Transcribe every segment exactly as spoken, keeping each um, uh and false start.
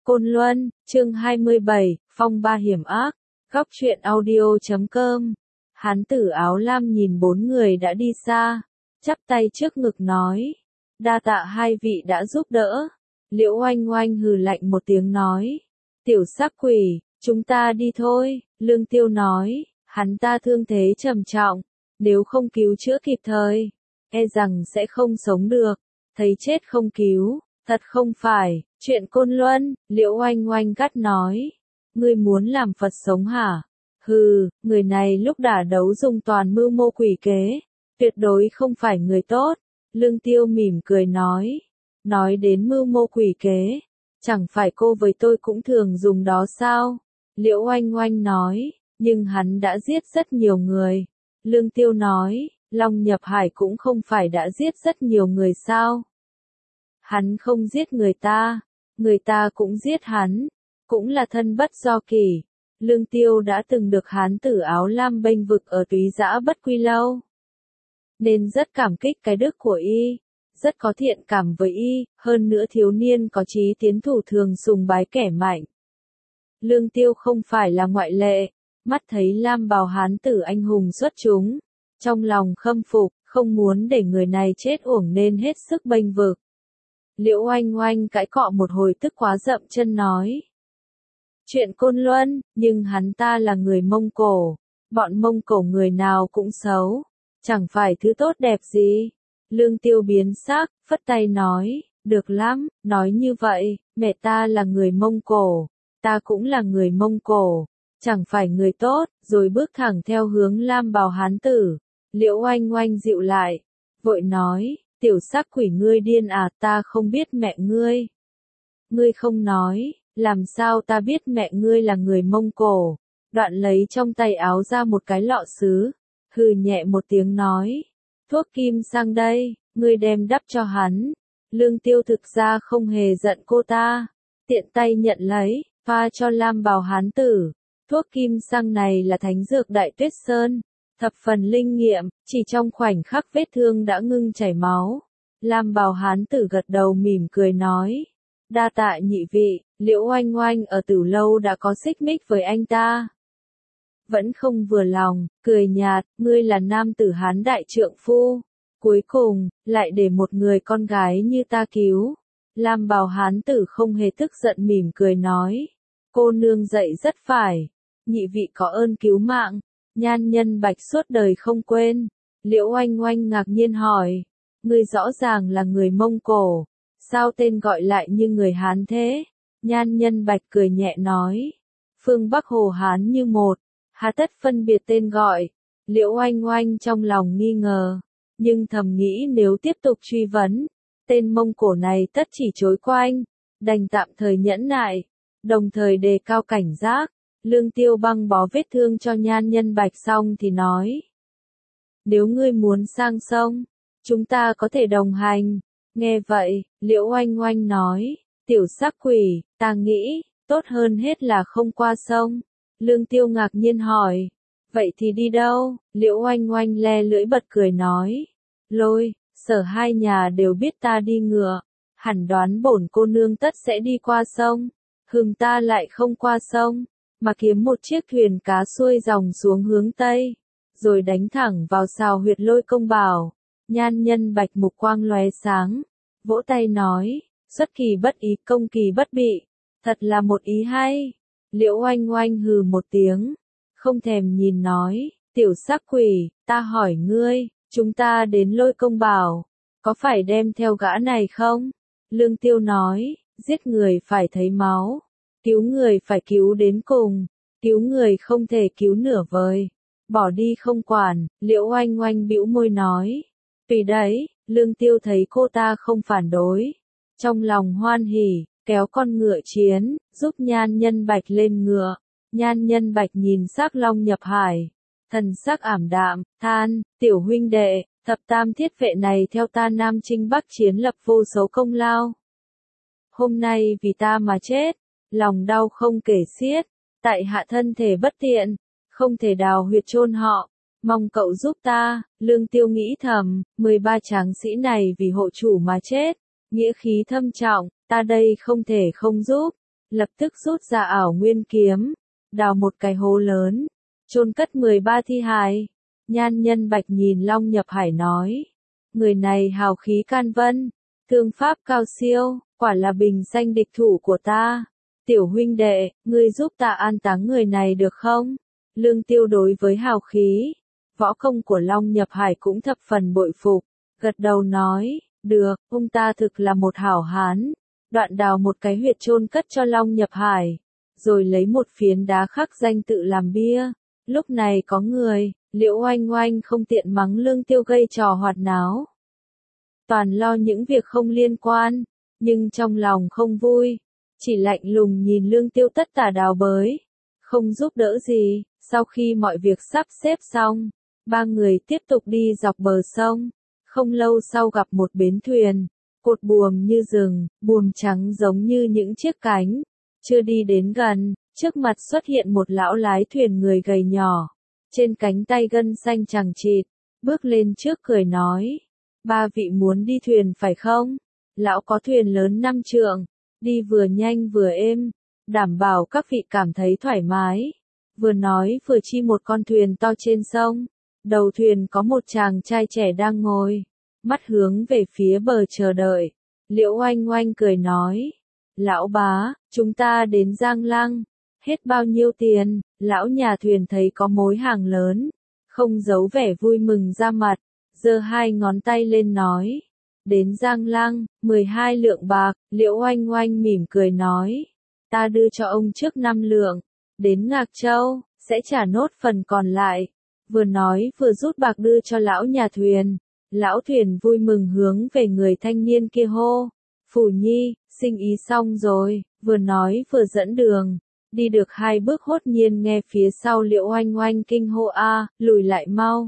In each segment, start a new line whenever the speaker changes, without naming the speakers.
Côn Luân, chương hai mươi bảy, Phong ba hiểm ác, góc truyện audio chấm com. Hán tử áo lam nhìn bốn người đã đi xa, chắp tay trước ngực nói, đa tạ hai vị đã giúp đỡ. Liễu Oanh Oanh hừ lạnh một tiếng nói, tiểu sắc quỷ, chúng ta đi thôi. Lương Tiêu nói, hắn ta thương thế trầm trọng, nếu không cứu chữa kịp thời, e rằng sẽ không sống được, thấy chết không cứu, thật không phải. Chuyện Côn Luân, Liễu Oanh Oanh gắt nói, ngươi muốn làm Phật sống hả? Hừ, người này lúc đả đấu dùng toàn mưu mô quỷ kế, tuyệt đối không phải người tốt. Lương Tiêu mỉm cười nói, nói đến mưu mô quỷ kế, chẳng phải cô với tôi cũng thường dùng đó sao? Liễu Oanh Oanh nói, nhưng hắn đã giết rất nhiều người. Lương Tiêu nói, Long Nhập Hải cũng không phải đã giết rất nhiều người sao? Hắn không giết người ta, người ta cũng giết hắn, cũng là thân bất do kỷ. Lương Tiêu đã từng được hán tử áo lam bênh vực ở Túy Dã Bất Quy Lâu, nên rất cảm kích cái đức của y, rất có thiện cảm với y, hơn nữa thiếu niên có chí tiến thủ thường sùng bái kẻ mạnh. Lương Tiêu không phải là ngoại lệ, mắt thấy lam bào hán tử anh hùng xuất chúng, trong lòng khâm phục, không muốn để người này chết uổng nên hết sức bênh vực. Liễu Oanh Oanh cãi cọ một hồi tức quá dậm chân nói, chuyện Côn Luân, nhưng hắn ta là người Mông Cổ, bọn Mông Cổ người nào cũng xấu, chẳng phải thứ tốt đẹp gì. Lương Tiêu biến sắc, phất tay nói, được lắm, nói như vậy, mẹ ta là người Mông Cổ, ta cũng là người Mông Cổ, chẳng phải người tốt, rồi bước thẳng theo hướng lam bào hán tử. Liễu Oanh Oanh dịu lại, vội nói, tiểu sắc quỷ ngươi điên à, ta không biết mẹ ngươi. Ngươi không nói, làm sao ta biết mẹ ngươi là người Mông Cổ? Đoạn lấy trong tay áo ra một cái lọ sứ, hừ nhẹ một tiếng nói, thuốc kim sang đây, ngươi đem đắp cho hắn. Lương Tiêu thực ra không hề giận cô ta, tiện tay nhận lấy, pha cho lam bào hán tử. Thuốc kim sang này là thánh dược Đại Tuyết Sơn, thập phần linh nghiệm, chỉ trong khoảnh khắc vết thương đã ngưng chảy máu. Lam bào hán tử gật đầu mỉm cười nói, đa tạ nhị vị. Liễu Oanh Oanh ở Tử Lâu đã có xích mích với anh ta, vẫn không vừa lòng, cười nhạt, ngươi là nam tử hán đại trượng phu, cuối cùng, lại để một người con gái như ta cứu. Lam bào hán tử không hề tức giận mỉm cười nói, cô nương dạy rất phải, nhị vị có ơn cứu mạng, nhan nhân bạch suốt đời không quên. Liễu Oanh Oanh ngạc nhiên hỏi, ngươi rõ ràng là người Mông Cổ, sao tên gọi lại như người Hán thế? Nhan nhân bạch cười nhẹ nói, phương Bắc Hồ Hán như một, hà tất phân biệt tên gọi. Liễu Oanh Oanh trong lòng nghi ngờ, nhưng thầm nghĩ nếu tiếp tục truy vấn, tên Mông Cổ này tất chỉ chối quanh, đành tạm thời nhẫn nại, đồng thời đề cao cảnh giác. Lương Tiêu băng bó vết thương cho nhan nhân bạch xong thì nói, nếu ngươi muốn sang sông, chúng ta có thể đồng hành. Nghe vậy, Liễu Oanh Oanh nói, tiểu sắc quỷ, ta nghĩ, tốt hơn hết là không qua sông. Lương Tiêu ngạc nhiên hỏi, vậy thì đi đâu? Liễu Oanh Oanh le lưỡi bật cười nói, Lôi, Sở hai nhà đều biết ta đi ngựa, hẳn đoán bổn cô nương tất sẽ đi qua sông. Hừm, ta lại không qua sông, mà kiếm một chiếc thuyền cá xuôi dòng xuống hướng Tây, rồi đánh thẳng vào sào huyệt Lôi Công Bảo. Nhan nhân bạch mục quang lóe sáng, vỗ tay nói, xuất kỳ bất ý, công kỳ bất bị, thật là một ý hay. Liễu Oanh Oanh hừ một tiếng, không thèm nhìn nói, tiểu sắc quỷ, ta hỏi ngươi, chúng ta đến Lôi Công Bảo, có phải đem theo gã này không? Lương Tiêu nói, giết người phải thấy máu, cứu người phải cứu đến cùng, cứu người không thể cứu nửa vời, bỏ đi không quản. Liễu Oanh Oanh bĩu môi nói, tùy đấy. Lương Tiêu thấy cô ta không phản đối, trong lòng hoan hỉ, kéo con ngựa chiến, giúp nhan nhân bạch lên ngựa. Nhan nhân bạch nhìn sắc Long Nhập Hải, thần sắc ảm đạm, than, tiểu huynh đệ, thập tam thiết vệ này theo ta Nam Chinh Bắc chiến lập vô số công lao. Hôm nay vì ta mà chết, lòng đau không kể xiết, tại hạ thân thể bất tiện, không thể đào huyệt chôn họ, mong cậu giúp ta. Lương Tiêu nghĩ thầm, mười ba tráng sĩ này vì hộ chủ mà chết, nghĩa khí thâm trọng, ta đây không thể không giúp. lập tức rút ra ảo nguyên kiếm, đào một cái hố lớn, chôn cất mười ba thi hài. Nhan Nhân Bạch nhìn Long Nhập Hải nói, người này hào khí can vân, thương pháp cao siêu, quả là bình danh địch thủ của ta. Tiểu huynh đệ, ngươi giúp ta an táng người này được không? Lương Tiêu đối với hào khí, võ công của Long Nhập Hải cũng thập phần bội phục, gật đầu nói, được, ông ta thực là một hảo hán. Đoạn đào một cái huyệt chôn cất cho Long Nhập Hải, rồi lấy một phiến đá khắc danh tự làm bia. Lúc này có người, Liễu Oanh Oanh không tiện mắng Lương Tiêu gây trò hoạt náo. Toàn lo những việc không liên quan, nhưng trong lòng không vui, chỉ lạnh lùng nhìn Lương Tiêu tất tả đào bới, không giúp đỡ gì. Sau khi mọi việc sắp xếp xong, ba người tiếp tục đi dọc bờ sông, không lâu sau gặp một bến thuyền, cột buồm như rừng, buồm trắng giống như những chiếc cánh. Chưa đi đến gần, trước mặt xuất hiện một lão lái thuyền người gầy nhỏ, trên cánh tay gân xanh chằng chịt, bước lên trước cười nói, ba vị muốn đi thuyền phải không? Lão có thuyền lớn năm trượng, đi vừa nhanh vừa êm, đảm bảo các vị cảm thấy thoải mái. Vừa nói vừa chi một con thuyền to trên sông, đầu thuyền có một chàng trai trẻ đang ngồi, mắt hướng về phía bờ chờ đợi. Liễu Oanh Oanh cười nói, lão bá, chúng ta đến Giang Lăng, hết bao nhiêu tiền? Lão nhà thuyền thấy có mối hàng lớn, không giấu vẻ vui mừng ra mặt, giơ hai ngón tay lên nói, đến Giang Lăng, mười hai lượng bạc. Liễu Oanh Oanh mỉm cười nói, ta đưa cho ông trước năm lượng, đến Ngạc Châu, sẽ trả nốt phần còn lại. Vừa nói vừa rút bạc đưa cho lão nhà thuyền. Lão thuyền vui mừng hướng về người thanh niên kia hô, Phủ Nhi, sinh ý xong rồi. Vừa nói vừa dẫn đường, đi được hai bước hốt nhiên nghe phía sau Liễu Oanh Oanh kinh hô a, lùi lại mau.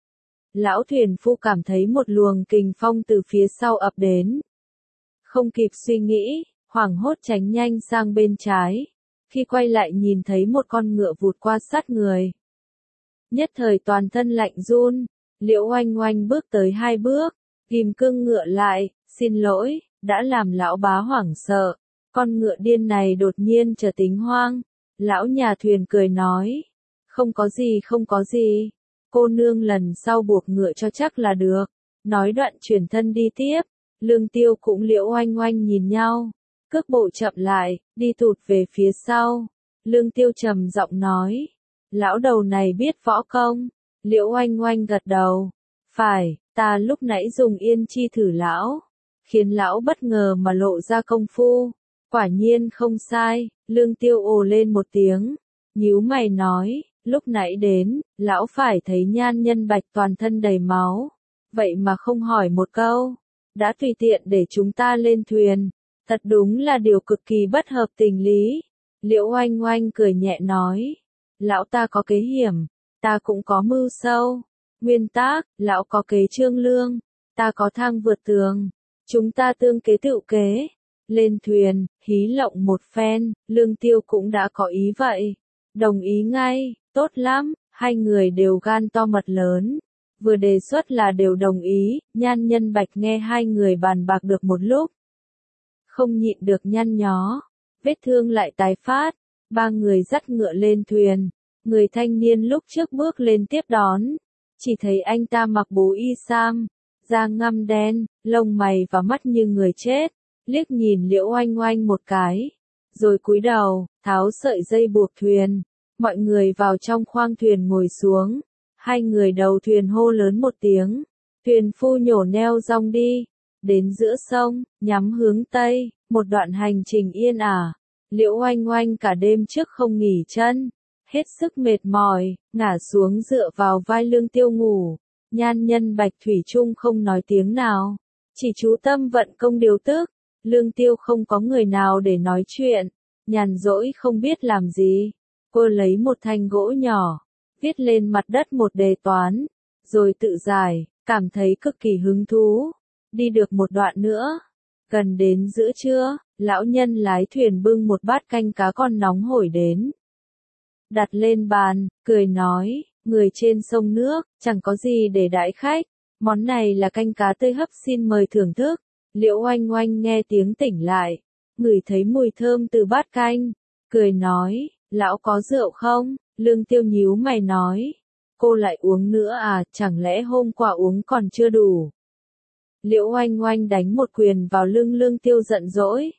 Lão thuyền phu cảm thấy một luồng kình phong từ phía sau ập đến. Không kịp suy nghĩ, hoảng hốt tránh nhanh sang bên trái. Khi quay lại nhìn thấy một con ngựa vụt qua sát người. Nhất thời toàn thân lạnh run, Liễu Oanh Oanh bước tới hai bước, ghim cương ngựa lại, xin lỗi, đã làm lão bá hoảng sợ. Con ngựa điên này đột nhiên trở tính hoang. Lão nhà thuyền cười nói, không có gì không có gì, cô nương lần sau buộc ngựa cho chắc là được. Nói đoạn chuyển thân đi tiếp, Lương Tiêu cũng Liễu Oanh Oanh nhìn nhau, cước bộ chậm lại, đi tụt về phía sau. Lương Tiêu trầm giọng nói, lão đầu này biết võ công. Liễu Oanh Oanh gật đầu, phải, ta lúc nãy dùng yên chi thử lão, khiến lão bất ngờ mà lộ ra công phu. Quả nhiên không sai. Lương Tiêu ồ lên một tiếng, nhíu mày nói, lúc nãy đến, lão phải thấy Nhan Nhân Bạch toàn thân đầy máu, vậy mà không hỏi một câu, đã tùy tiện để chúng ta lên thuyền, thật đúng là điều cực kỳ bất hợp tình lý. Liễu Oanh Oanh cười nhẹ nói, lão ta có kế hiểm, ta cũng có mưu sâu. Nguyên tắc, lão có kế trương lương, ta có thang vượt tường, chúng ta tương kế tựu kế. Lên thuyền, hí lộng một phen, Lương Tiêu cũng đã có ý vậy. Đồng ý ngay, tốt lắm, hai người đều gan to mật lớn. Vừa đề xuất là đều đồng ý. Nhan Nhân Bạch nghe hai người bàn bạc được một lúc, không nhịn được nhăn nhó, vết thương lại tái phát. Ba người dắt ngựa lên thuyền, người thanh niên lúc trước bước lên tiếp đón, chỉ thấy anh ta mặc bố y sam, da ngăm đen, lông mày và mắt như người chết, liếc nhìn Liễu Oanh Oanh một cái, rồi cúi đầu, tháo sợi dây buộc thuyền. Mọi người vào trong khoang thuyền ngồi xuống, hai người đầu thuyền hô lớn một tiếng, thuyền phu nhổ neo rong đi, đến giữa sông, nhắm hướng tây, một đoạn hành trình yên ả. Liễu Oanh Oanh cả đêm trước không nghỉ chân, hết sức mệt mỏi, ngả xuống dựa vào vai Lương Tiêu ngủ. Nhan Nhân Bạch thủy chung không nói tiếng nào, chỉ chú tâm vận công điều tức. Lương Tiêu không có người nào để nói chuyện, nhàn rỗi không biết làm gì. Cô lấy một thanh gỗ nhỏ, viết lên mặt đất một đề toán, rồi tự giải, cảm thấy cực kỳ hứng thú. Đi được một đoạn nữa, gần đến giữa trưa, lão nhân lái thuyền bưng một bát canh cá con nóng hổi đến. Đặt lên bàn, cười nói, người trên sông nước, chẳng có gì để đãi khách. Món này là canh cá tươi hấp, xin mời thưởng thức. Liễu Oanh Oanh nghe tiếng tỉnh lại, ngửi thấy mùi thơm từ bát canh, cười nói, lão có rượu không? Lương Tiêu nhíu mày nói, cô lại uống nữa à, chẳng lẽ hôm qua uống còn chưa đủ? Liễu Oanh Oanh đánh một quyền vào lưng Lương Tiêu giận dỗi.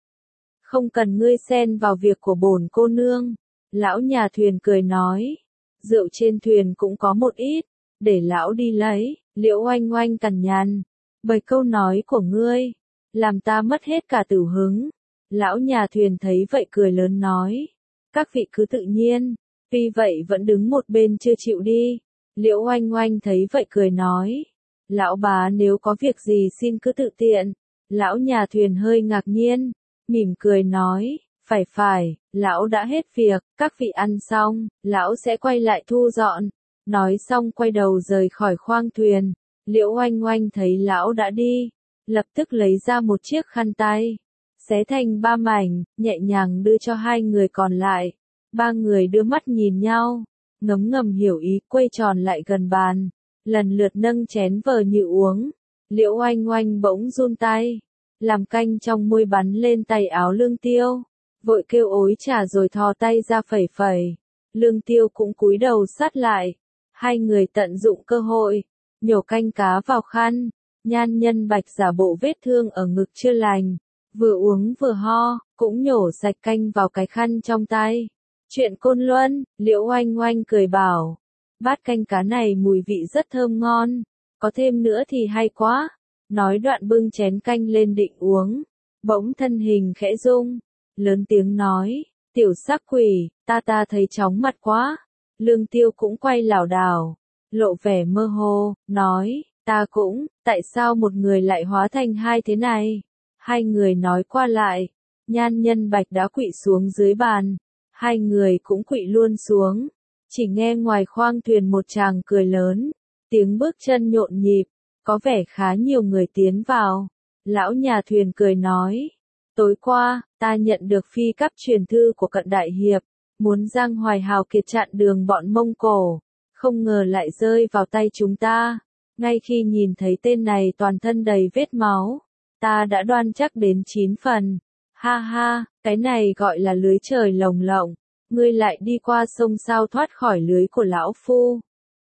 Không cần ngươi xen vào việc của bổn cô nương. Lão nhà thuyền cười nói, rượu trên thuyền cũng có một ít, để lão đi lấy. Liễu Oanh Oanh cằn nhằn, bởi câu nói của ngươi, làm ta mất hết cả tửu hứng. Lão nhà thuyền thấy vậy cười lớn nói, các vị cứ tự nhiên, tuy vậy vẫn đứng một bên chưa chịu đi. Liễu Oanh Oanh thấy vậy cười nói, lão bá nếu có việc gì xin cứ tự tiện. Lão nhà thuyền hơi ngạc nhiên, mỉm cười nói, phải phải, lão đã hết việc, các vị ăn xong, lão sẽ quay lại thu dọn. Nói xong quay đầu rời khỏi khoang thuyền. Liễu Oanh Oanh thấy lão đã đi, lập tức lấy ra một chiếc khăn tay, xé thành ba mảnh, nhẹ nhàng đưa cho hai người còn lại. Ba người đưa mắt nhìn nhau, ngấm ngầm hiểu ý, quay tròn lại gần bàn, lần lượt nâng chén vờ như uống. Liễu Oanh Oanh bỗng run tay, làm canh trong môi bắn lên tay áo Lương Tiêu, vội kêu ối trà rồi thò tay ra phẩy phẩy. Lương Tiêu cũng cúi đầu sát lại, hai người tận dụng cơ hội, nhổ canh cá vào khăn. Nhan Nhân Bạch giả bộ vết thương ở ngực chưa lành, vừa uống vừa ho, cũng nhổ sạch canh vào cái khăn trong tay. Chuyện Côn Luân, Liễu Oanh Oanh cười bảo, bát canh cá này mùi vị rất thơm ngon, có thêm nữa thì hay quá. Nói đoạn bưng chén canh lên định uống, bỗng thân hình khẽ rung, lớn tiếng nói, tiểu sắc quỷ, ta ta thấy chóng mặt quá. Lương Tiêu cũng quay lảo đảo, lộ vẻ mơ hồ, nói, ta cũng, tại sao một người lại hóa thành hai thế này? Hai người nói qua lại, Nhan Nhân Bạch đã quỵ xuống dưới bàn, hai người cũng quỵ luôn xuống. Chỉ nghe ngoài khoang thuyền một chàng cười lớn, tiếng bước chân nhộn nhịp, có vẻ khá nhiều người tiến vào. Lão nhà thuyền cười nói, tối qua, ta nhận được phi cấp truyền thư của Cận Đại Hiệp, muốn Giang Hoài Hào Kiệt chặn đường bọn Mông Cổ, không ngờ lại rơi vào tay chúng ta. Ngay khi nhìn thấy tên này toàn thân đầy vết máu, ta đã đoan chắc đến chín phần. Ha ha, cái này gọi là lưới trời lồng lộng, ngươi lại đi qua sông sao thoát khỏi lưới của lão phu.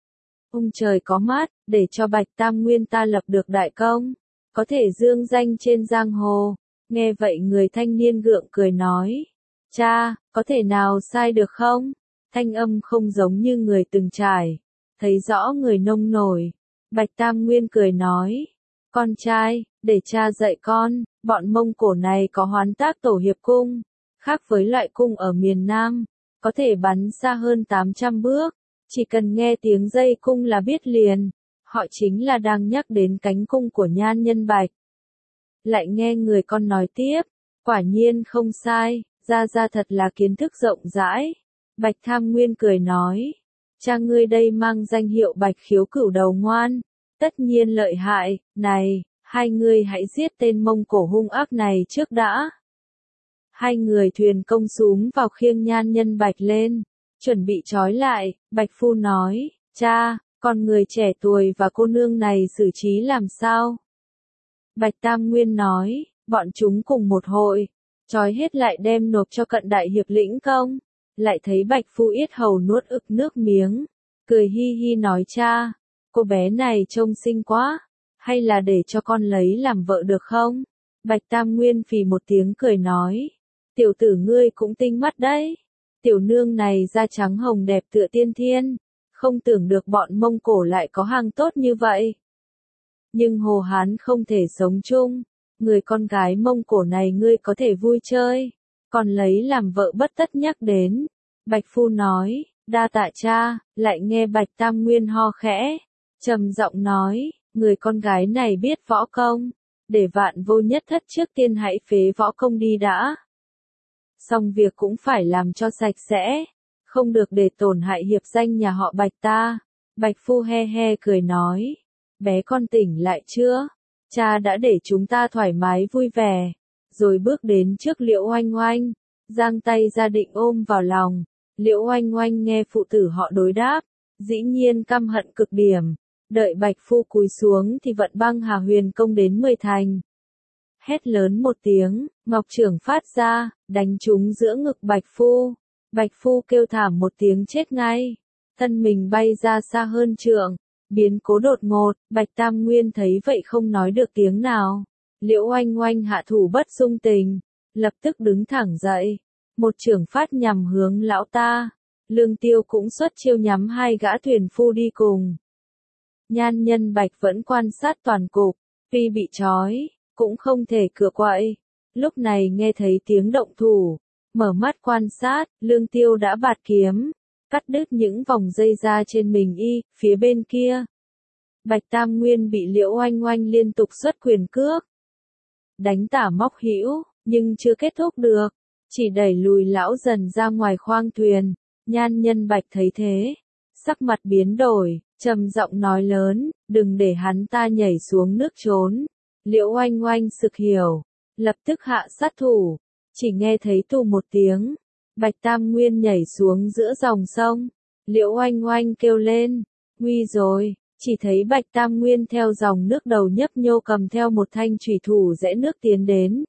Ông trời có mắt, để cho Bạch Tam Nguyên ta lập được đại công, có thể dương danh trên giang hồ. Nghe vậy người thanh niên gượng cười nói, cha, có thể nào sai được không? Thanh âm không giống như người từng trải, thấy rõ người nông nổi. Bạch Tam Nguyên cười nói, con trai, để cha dạy con, bọn Mông Cổ này có hoán tác tổ hiệp cung, khác với loại cung ở miền Nam, có thể bắn xa hơn tám trăm bước, chỉ cần nghe tiếng dây cung là biết liền, họ chính là đang nhắc đến cánh cung của Nhan Nhân Bạch. Lại nghe người con nói tiếp, quả nhiên không sai, ra ra thật là kiến thức rộng rãi. Bạch Tham Nguyên cười nói, cha ngươi đây mang danh hiệu Bạch Khiếu Cửu Đầu Ngoan, tất nhiên lợi hại. Này, hai người hãy giết tên Mông Cổ hung ác này trước đã. Hai người thuyền công xúm vào khiêng Nhan Nhân Bạch lên, chuẩn bị trói lại. Bạch Phu nói, cha, con người trẻ tuổi và cô nương này xử trí làm sao? Bạch Tam Nguyên nói, bọn chúng cùng một hội, trói hết lại đem nộp cho Cận Đại Hiệp lĩnh công. Lại thấy Bạch Phu yết hầu nuốt ực nước miếng, cười hi hi nói, cha, cô bé này trông xinh quá, hay là để cho con lấy làm vợ được không? Bạch Tam Nguyên phì một tiếng cười nói, tiểu tử ngươi cũng tinh mắt đấy, tiểu nương này da trắng hồng đẹp tựa tiên thiên, không tưởng được bọn Mông Cổ lại có hàng tốt như vậy. Nhưng Hồ Hán không thể sống chung, người con gái Mông Cổ này ngươi có thể vui chơi, còn lấy làm vợ bất tất nhắc đến. Bạch Phu nói, đa tạ cha. Lại nghe Bạch Tam Nguyên ho khẽ, trầm giọng nói, người con gái này biết võ công, để vạn vô nhất thất trước tiên hãy phế võ công đi đã. Xong việc cũng phải làm cho sạch sẽ, không được để tổn hại hiệp danh nhà họ Bạch ta. Bạch Phu he he cười nói, bé con tỉnh lại chưa? Cha đã để chúng ta thoải mái vui vẻ. Rồi bước đến trước Liễu Oanh Oanh, giang tay ra định ôm vào lòng. Liễu Oanh Oanh nghe phụ tử họ đối đáp, dĩ nhiên căm hận cực điểm. Đợi Bạch Phu cúi xuống thì vận băng Hà Huyền công đến mười thành. hét lớn một tiếng, ngọc chưởng phát ra, đánh trúng giữa ngực Bạch Phu. Bạch Phu kêu thảm một tiếng chết ngay, thân mình bay ra xa hơn trượng, biến cố đột ngột, Bạch Tam Nguyên thấy vậy không nói được tiếng nào. Liễu Oanh Oanh hạ thủ bất dung tình, lập tức đứng thẳng dậy, một chưởng phát nhằm hướng lão ta. Lương Tiêu cũng xuất chiêu nhắm hai gã thuyền phu đi cùng. Nhan Nhân Bạch vẫn quan sát toàn cục, tuy bị trói, cũng không thể cựa quậy. Lúc này nghe thấy tiếng động thủ, mở mắt quan sát, Lương Tiêu đã bạt kiếm, cắt đứt những vòng dây ra trên mình y, phía bên kia. Bạch Tam Nguyên bị Liễu Oanh Oanh liên tục xuất quyền cước. Đánh tả móc hữu, nhưng chưa kết thúc được, chỉ đẩy lùi lão dần ra ngoài khoang thuyền. Nhan Nhân Bạch thấy thế, sắc mặt biến đổi, trầm giọng nói lớn, đừng để hắn ta nhảy xuống nước trốn. Liễu Oanh Oanh sực hiểu, lập tức hạ sát thủ, chỉ nghe thấy tù một tiếng, Bạch Tam Nguyên nhảy xuống giữa dòng sông. Liễu Oanh Oanh kêu lên, nguy rồi, chỉ thấy Bạch Tam Nguyên theo dòng nước đầu nhấp nhô cầm theo một thanh chủy thủ rẽ nước tiến đến.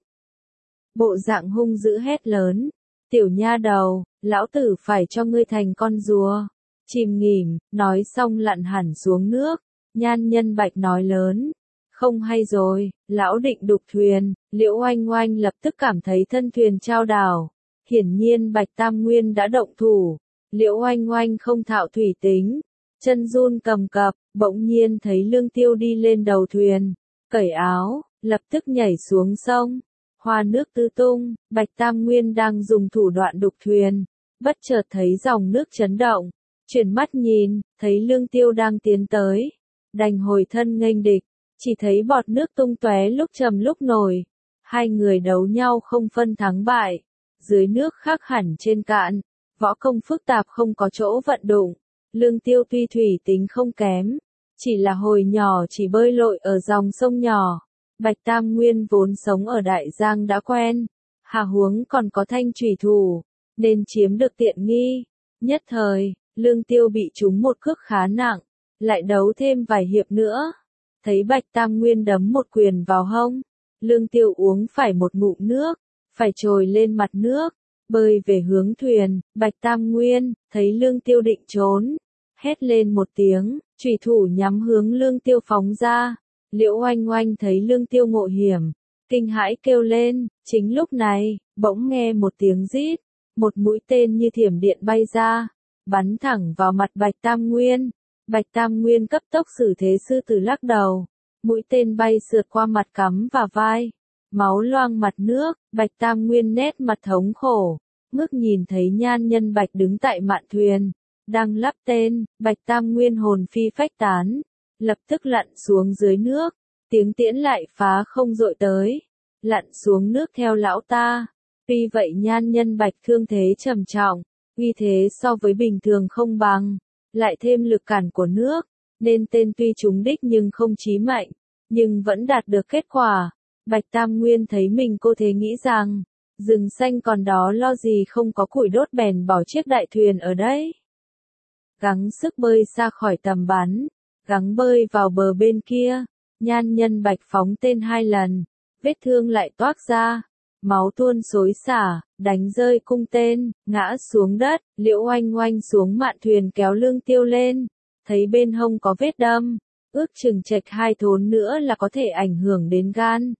Bộ dạng hung dữ hét lớn, tiểu nha đầu, lão tử phải cho ngươi thành con rùa. Chìm nghỉm, nói xong lặn hẳn xuống nước. Nhan Nhân Bạch nói lớn, không hay rồi, lão định đục thuyền. Liễu Oanh Oanh lập tức cảm thấy thân thuyền chao đảo. Hiển nhiên Bạch Tam Nguyên đã động thủ. Liễu Oanh Oanh không thạo thủy tính, chân run cầm cập, bỗng nhiên thấy Lương Tiêu đi lên đầu thuyền, cởi áo, lập tức nhảy xuống sông. Hoa nước tứ tung, Bạch Tam Nguyên đang dùng thủ đoạn đục thuyền, bất chợt thấy dòng nước chấn động, chuyển mắt nhìn, thấy Lương Tiêu đang tiến tới, đành hồi thân nghênh địch, chỉ thấy bọt nước tung tóe lúc trầm lúc nổi, hai người đấu nhau không phân thắng bại, dưới nước khác hẳn trên cạn, võ công phức tạp không có chỗ vận dụng. Lương Tiêu tuy thủy tính không kém, chỉ là hồi nhỏ chỉ bơi lội ở dòng sông nhỏ. Bạch Tam Nguyên vốn sống ở Đại Giang đã quen, hà huống còn có thanh chủy thủ, nên chiếm được tiện nghi. Nhất thời, Lương Tiêu bị trúng một cước khá nặng, lại đấu thêm vài hiệp nữa. Thấy Bạch Tam Nguyên đấm một quyền vào hông, Lương Tiêu uống phải một ngụm nước, phải trồi lên mặt nước, bơi về hướng thuyền. Bạch Tam Nguyên, thấy Lương Tiêu định trốn, hét lên một tiếng, chủy thủ nhắm hướng Lương Tiêu phóng ra. Liễu Oanh Oanh thấy Lương Tiêu ngộ hiểm, kinh hãi kêu lên. Chính lúc này, bỗng nghe một tiếng rít, một mũi tên như thiểm điện bay ra, bắn thẳng vào mặt Bạch Tam Nguyên. Bạch Tam Nguyên cấp tốc xử thế sư tử lắc đầu, mũi tên bay sượt qua mặt cắm vào vai, máu loang mặt nước. Bạch Tam Nguyên nét mặt thống khổ, ngước nhìn thấy Nhan Nhân Bạch đứng tại mạn thuyền, đang lắp tên. Bạch Tam Nguyên hồn phi phách tán, lập tức lặn xuống dưới nước, tiếng tiễn lại phá không dội tới, lặn xuống nước theo lão ta. Tuy vậy Nhan Nhân Bạch thương thế trầm trọng, uy thế so với bình thường không bằng, lại thêm lực cản của nước, nên tên tuy trúng đích nhưng không chí mạnh, nhưng vẫn đạt được kết quả. Bạch Tam Nguyên thấy mình cô thế nghĩ rằng, rừng xanh còn đó lo gì không có củi đốt, bèn bỏ chiếc đại thuyền ở đây. Gắng sức bơi xa khỏi tầm bắn, gắng bơi vào bờ bên kia. Nhan Nhân Bạch phóng tên hai lần, vết thương lại toác ra, máu tuôn xối xả, đánh rơi cung tên, ngã xuống đất. Liễu Oanh Oanh xuống mạn thuyền kéo Lương Tiêu lên, thấy bên hông có vết đâm, ước chừng chệch hai thốn nữa là có thể ảnh hưởng đến gan.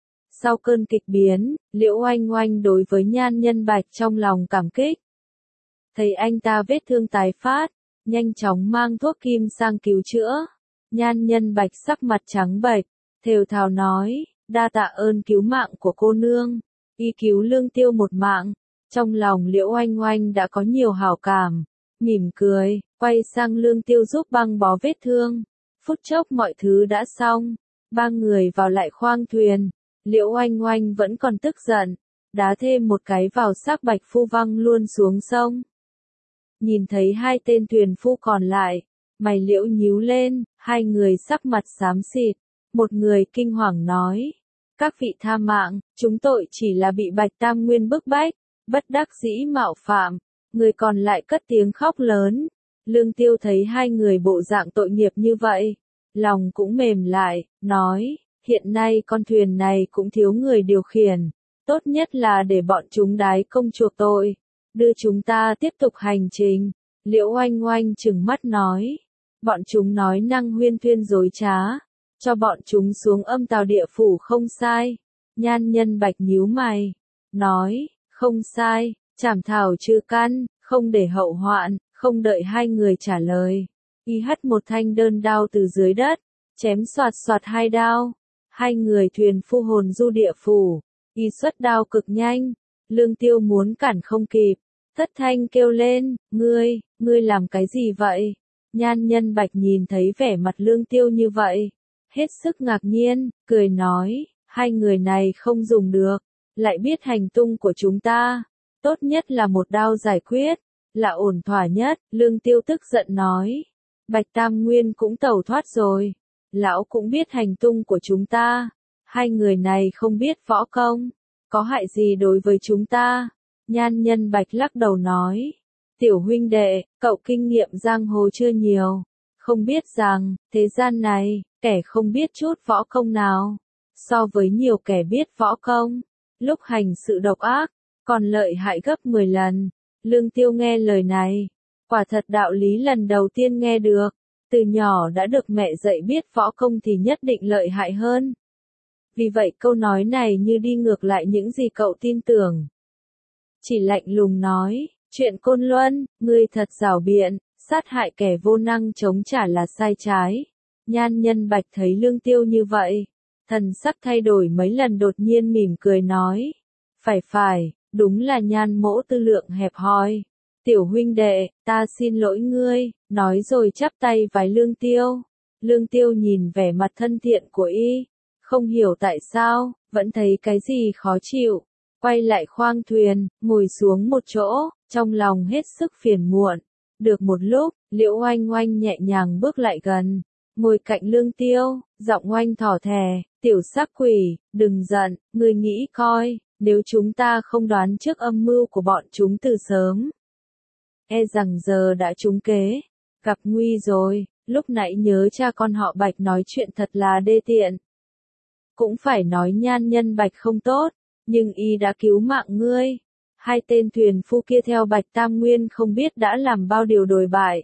Sau cơn kịch biến, Liễu Oanh Oanh đối với Nhan Nhân Bạch trong lòng cảm kích. Thấy anh ta vết thương tái phát, nhanh chóng mang thuốc kim sang cứu chữa. Nhan Nhân Bạch sắc mặt trắng bệch, thều thào nói, đa tạ ơn cứu mạng của cô nương, y cứu Lương Tiêu một mạng. Trong lòng Liễu Oanh Oanh đã có nhiều hảo cảm, mỉm cười, quay sang Lương Tiêu giúp băng bó vết thương. Phút chốc mọi thứ đã xong, ba người vào lại khoang thuyền. Liễu Oanh Oanh vẫn còn tức giận, đá thêm một cái vào xác Bạch Phu văng luôn xuống sông. Nhìn thấy hai tên thuyền phu còn lại, mày Liễu nhíu lên, hai người sắc mặt xám xịt. Một người kinh hoàng nói, các vị tha mạng, chúng tội chỉ là bị Bạch Tam Nguyên bức bách, bất đắc dĩ mạo phạm. Người còn lại cất tiếng khóc lớn. Lương Tiêu thấy hai người bộ dạng tội nghiệp như vậy, lòng cũng mềm lại, nói, hiện nay con thuyền này cũng thiếu người điều khiển, tốt nhất là để bọn chúng đái công chuộc tội, đưa chúng ta tiếp tục hành trình. Liễu Oanh Oanh trừng mắt nói, bọn chúng nói năng huyên thuyên dối trá, cho bọn chúng xuống âm tào địa phủ không sai. Nhan Nhân Bạch nhíu mày, nói, không sai, chảm thảo trừ căn, không để hậu hoạn. Không đợi hai người trả lời, y hất một thanh đơn đao từ dưới đất, chém xoạt xoạt hai đao. Hai người thuyền phu hồn du địa phủ, y xuất đao cực nhanh, Lương Tiêu muốn cản không kịp, thất thanh kêu lên, ngươi, ngươi làm cái gì vậy? Nhan Nhân Bạch nhìn thấy vẻ mặt Lương Tiêu như vậy, hết sức ngạc nhiên, cười nói, hai người này không dùng được, lại biết hành tung của chúng ta, tốt nhất là một đao giải quyết, là ổn thỏa nhất. Lương Tiêu tức giận nói, Bạch Tam Nguyên cũng tẩu thoát rồi, lão cũng biết hành tung của chúng ta, hai người này không biết võ công, có hại gì đối với chúng ta. Nhan Nhân Bạch lắc đầu nói, tiểu huynh đệ, cậu kinh nghiệm giang hồ chưa nhiều, không biết rằng, thế gian này, kẻ không biết chút võ công nào, so với nhiều kẻ biết võ công, lúc hành sự độc ác, còn lợi hại gấp mười lần. Lương Tiêu nghe lời này, quả thật đạo lý lần đầu tiên nghe được, từ nhỏ đã được mẹ dạy biết võ công thì nhất định lợi hại hơn. Vì vậy câu nói này như đi ngược lại những gì cậu tin tưởng. Chỉ lạnh lùng nói, chuyện Côn Luân, ngươi thật giảo biện, sát hại kẻ vô năng chống trả là sai trái. Nhan Nhân Bạch thấy Lương Tiêu như vậy, thần sắc thay đổi mấy lần, đột nhiên mỉm cười nói, phải phải, đúng là Nhan mỗ tư lượng hẹp hòi. Tiểu huynh đệ, ta xin lỗi ngươi, nói rồi chắp tay vái Lương Tiêu. Lương Tiêu nhìn vẻ mặt thân thiện của y, không hiểu tại sao, vẫn thấy cái gì khó chịu, quay lại khoang thuyền, ngồi xuống một chỗ, trong lòng hết sức phiền muộn. Được một lúc, Liễu Oanh Oanh nhẹ nhàng bước lại gần, ngồi cạnh Lương Tiêu, giọng oanh thỏ thè, tiểu sắc quỷ, đừng giận, ngươi nghĩ coi, nếu chúng ta không đoán trước âm mưu của bọn chúng từ sớm, e rằng giờ đã trúng kế, gặp nguy rồi. Lúc nãy nhớ cha con họ Bạch nói chuyện thật là đê tiện. Cũng phải nói Nhan Nhân Bạch không tốt, nhưng y đã cứu mạng ngươi. Hai tên thuyền phu kia theo Bạch Tam Nguyên không biết đã làm bao điều đồi bại.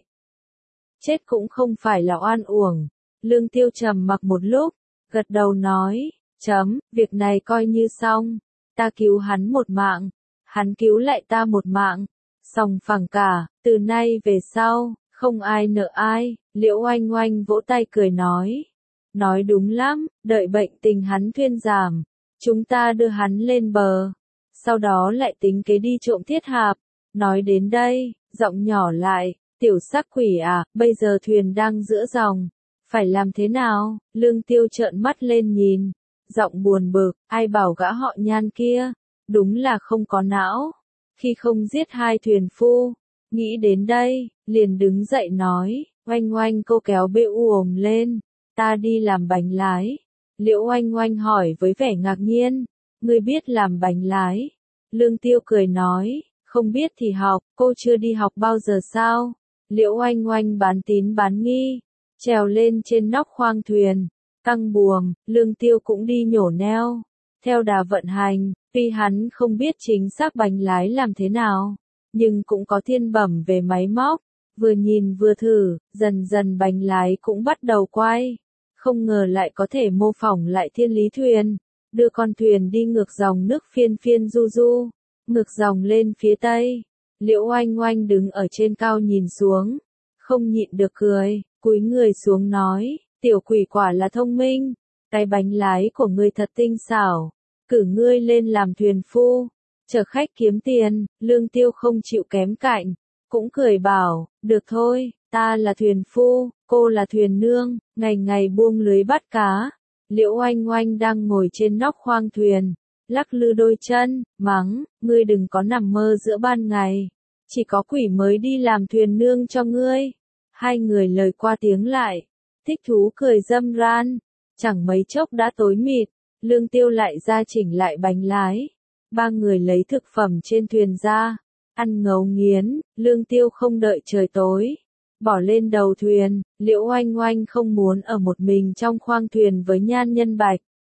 Chết cũng không phải là oan uổng. Lương Tiêu trầm mặc một lúc, gật đầu nói, chấm, việc này coi như xong. Ta cứu hắn một mạng, hắn cứu lại ta một mạng. Sòng phẳng cả, từ nay về sau, không ai nợ ai. Liễu Oanh Oanh vỗ tay cười nói, nói đúng lắm, đợi bệnh tình hắn thuyên giảm, chúng ta đưa hắn lên bờ, sau đó lại tính kế đi trộm thiết hạp. Nói đến đây, giọng nhỏ lại, tiểu sắc quỷ à, bây giờ thuyền đang giữa dòng, phải làm thế nào? Lương Tiêu trợn mắt lên nhìn, giọng buồn bực, ai bảo gã họ Nhan kia, đúng là không có não, khi không giết hai thuyền phu. Nghĩ đến đây, liền đứng dậy nói, Oanh Oanh cô kéo bê uồm lên, ta đi làm bánh lái. Liễu Oanh Oanh hỏi với vẻ ngạc nhiên, ngươi biết làm bánh lái? Lương Tiêu cười nói, không biết thì học, cô chưa đi học bao giờ sao? Liễu Oanh Oanh bán tín bán nghi, trèo lên trên nóc khoang thuyền, căng buồm. Lương Tiêu cũng đi nhổ neo, theo đà vận hành, tuy hắn không biết chính xác bánh lái làm thế nào, nhưng cũng có thiên bẩm về máy móc, vừa nhìn vừa thử, dần dần bánh lái cũng bắt đầu quay, không ngờ lại có thể mô phỏng lại thiên lý thuyền, đưa con thuyền đi ngược dòng nước phiên phiên du du, ngược dòng lên phía tây. Liễu Oanh Oanh đứng ở trên cao nhìn xuống, không nhịn được cười, cúi người xuống nói, tiểu quỷ quả là thông minh, cái bánh lái của ngươi thật tinh xảo, cử ngươi lên làm thuyền phu, chở khách kiếm tiền. Lương Tiêu không chịu kém cạnh, cũng cười bảo, được thôi, ta là thuyền phu, cô là thuyền nương, ngày ngày buông lưới bắt cá. Liễu Oanh Oanh đang ngồi trên nóc khoang thuyền, lắc lư đôi chân, mắng, ngươi đừng có nằm mơ giữa ban ngày, chỉ có quỷ mới đi làm thuyền nương cho ngươi. Hai người lời qua tiếng lại, thích thú cười râm ran, chẳng mấy chốc đã tối mịt. Lương Tiêu lại ra chỉnh lại bánh lái, ba người lấy thực phẩm trên thuyền ra, ăn ngấu nghiến. Lương Tiêu không đợi trời tối, bỏ lên đầu thuyền. Liễu Oanh Oanh không muốn ở một mình trong khoang thuyền với Nhan Nhân Bạch,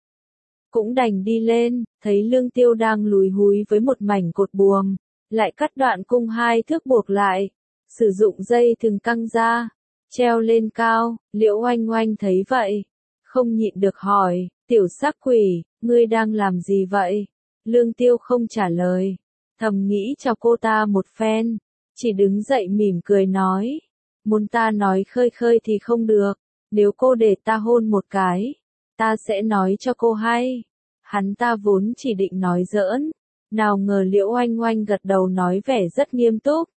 cũng đành đi lên, thấy Lương Tiêu đang lúi húi với một mảnh cột buồm, lại cắt đoạn cung hai thước buộc lại, sử dụng dây thừng căng ra, treo lên cao. Liễu Oanh Oanh thấy vậy, không nhịn được hỏi, tiểu sắc quỷ, ngươi đang làm gì vậy? Lương Tiêu không trả lời, thầm nghĩ cho cô ta một phen, chỉ đứng dậy mỉm cười nói, muốn ta nói khơi khơi thì không được, nếu cô để ta hôn một cái, ta sẽ nói cho cô hay. Hắn ta vốn chỉ định nói giỡn, nào ngờ Liễu Oanh Oanh gật đầu nói vẻ rất nghiêm túc.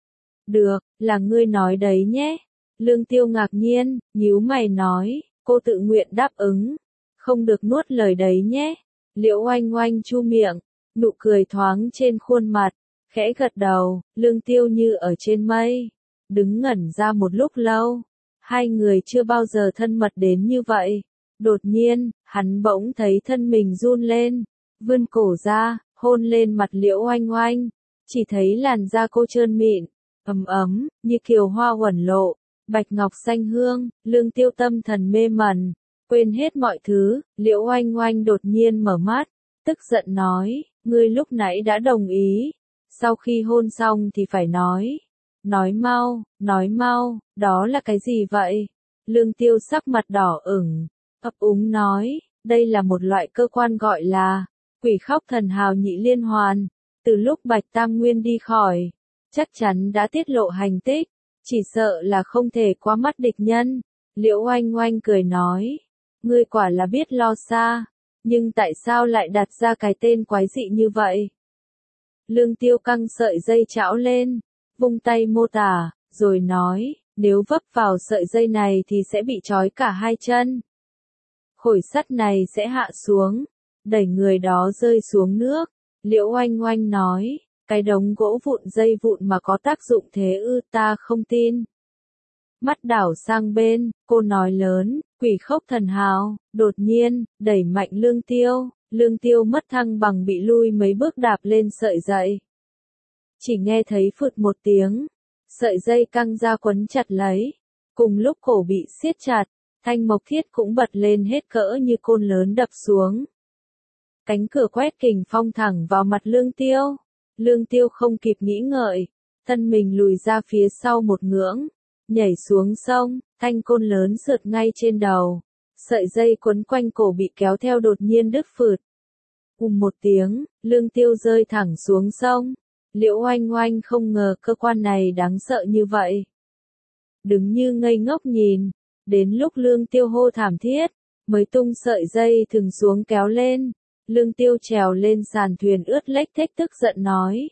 Được, là ngươi nói đấy nhé. Lương Tiêu ngạc nhiên, nhíu mày nói, cô tự nguyện đáp ứng, không được nuốt lời đấy nhé. Liễu Oanh Oanh chu miệng, nụ cười thoáng trên khuôn mặt, khẽ gật đầu. Lương Tiêu như ở trên mây, đứng ngẩn ra một lúc lâu, hai người chưa bao giờ thân mật đến như vậy. Đột nhiên, hắn bỗng thấy thân mình run lên, vươn cổ ra, hôn lên mặt Liễu Oanh Oanh, chỉ thấy làn da cô trơn mịn, ấm ấm, như kiều hoa uẩn lộ, bạch ngọc xanh hương. Lương Tiêu tâm thần mê mẩn, quên hết mọi thứ. Liễu Oanh Oanh đột nhiên mở mắt, tức giận nói, ngươi lúc nãy đã đồng ý, sau khi hôn xong thì phải nói, nói mau, nói mau, đó là cái gì vậy? Lương Tiêu sắc mặt đỏ ửng, ấp úng nói, đây là một loại cơ quan gọi là Quỷ Khóc Thần Hào Nhị Liên Hoàn, từ lúc Bạch Tam Nguyên đi khỏi, chắc chắn đã tiết lộ hành tích, chỉ sợ là không thể qua mắt địch nhân. Liễu Oanh Oanh cười nói, ngươi quả là biết lo xa, nhưng tại sao lại đặt ra cái tên quái dị như vậy? Lương Tiêu căng sợi dây trão lên, vung tay mô tả, rồi nói, nếu vấp vào sợi dây này thì sẽ bị trói cả hai chân. Khổi sắt này sẽ hạ xuống, đẩy người đó rơi xuống nước. Liễu Oanh Oanh nói, cái đống gỗ vụn dây vụn mà có tác dụng thế ư? Ta không tin. Mắt đảo sang bên, cô nói lớn, Quỷ Khốc Thần Hào. Đột nhiên, đẩy mạnh Lương Tiêu, Lương Tiêu mất thăng bằng bị lui mấy bước đạp lên sợi dây. Chỉ nghe thấy phụt một tiếng, sợi dây căng ra quấn chặt lấy, cùng lúc cổ bị siết chặt, thanh mộc thiết cũng bật lên hết cỡ như côn lớn đập xuống. Cánh cửa quét kình phong thẳng vào mặt Lương Tiêu. Lương Tiêu không kịp nghĩ ngợi, thân mình lùi ra phía sau một ngưỡng, nhảy xuống sông, thanh côn lớn sượt ngay trên đầu. Sợi dây quấn quanh cổ bị kéo theo đột nhiên đứt phượt. Ùm một tiếng, Lương Tiêu rơi thẳng xuống sông. Liễu Oanh Oanh không ngờ cơ quan này đáng sợ như vậy. Đứng như ngây ngốc nhìn, đến lúc Lương Tiêu hô thảm thiết, mới tung sợi dây thừng xuống kéo lên. Lương Tiêu trèo lên sàn thuyền ướt lếch thếch tức giận nói.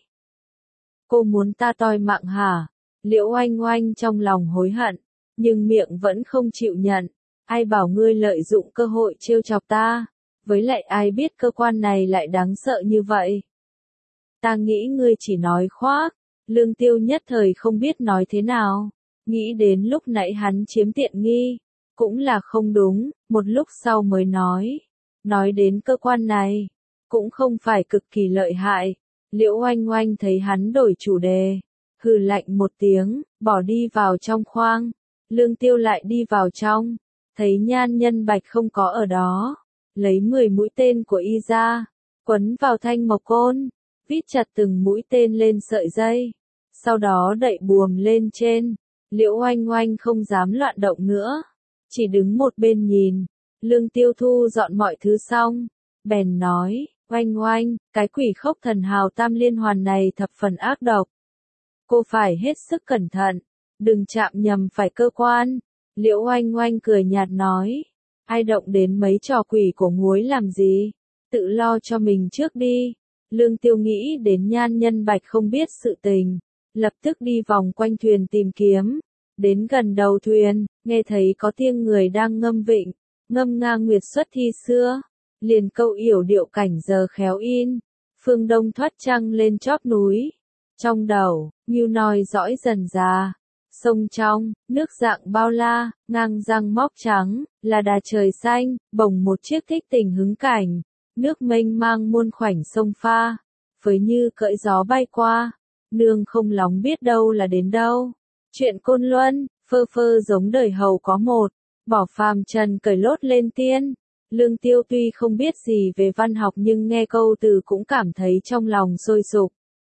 Cô muốn ta toi mạng hả? Liễu Oanh Oanh trong lòng hối hận, nhưng miệng vẫn không chịu nhận. Ai bảo ngươi lợi dụng cơ hội trêu chọc ta, với lại ai biết cơ quan này lại đáng sợ như vậy. Ta nghĩ ngươi chỉ nói khoác. Lương Tiêu nhất thời không biết nói thế nào, nghĩ đến lúc nãy hắn chiếm tiện nghi, cũng là không đúng, một lúc sau mới nói. Nói đến cơ quan này, cũng không phải cực kỳ lợi hại. Liễu Oanh Oanh thấy hắn đổi chủ đề, hừ lạnh một tiếng, bỏ đi vào trong khoang. Lương Tiêu lại đi vào trong, thấy Nhan Nhân Bạch không có ở đó, lấy mười mũi tên của y ra, quấn vào thanh mộc côn, vít chặt từng mũi tên lên sợi dây, sau đó đậy buồm lên trên. Liễu Oanh Oanh không dám loạn động nữa, chỉ đứng một bên nhìn. Lương Tiêu thu dọn mọi thứ xong, bèn nói, Oanh Oanh, cái Quỷ Khốc Thần Hào Tam Liên Hoàn này thập phần ác độc. Cô phải hết sức cẩn thận, đừng chạm nhầm phải cơ quan. Liễu Oanh Oanh cười nhạt nói, ai động đến mấy trò quỷ cổ muối làm gì, tự lo cho mình trước đi. Lương Tiêu nghĩ đến Nhan Nhân Bạch không biết sự tình, lập tức đi vòng quanh thuyền tìm kiếm. Đến gần đầu thuyền, nghe thấy có tiếng người đang ngâm vịnh, ngâm nga nguyệt xuất thi xưa, liền câu yểu điệu cảnh giờ khéo in, phương đông thoát trăng lên chóp núi. Trong đầu, như nòi dõi dần già, sông trong, nước dạng bao la, ngang răng móc trắng, là đà trời xanh, bồng một chiếc thích tình hứng cảnh, nước mênh mang muôn khoảnh sông pha, với như cỡi gió bay qua, nương không lóng biết đâu là đến đâu. Chuyện Côn Luân, phơ phơ giống đời hầu có một, bỏ phàm trần cởi lốt lên tiên. Lương Tiêu tuy không biết gì về văn học nhưng nghe câu từ cũng cảm thấy trong lòng sôi sục.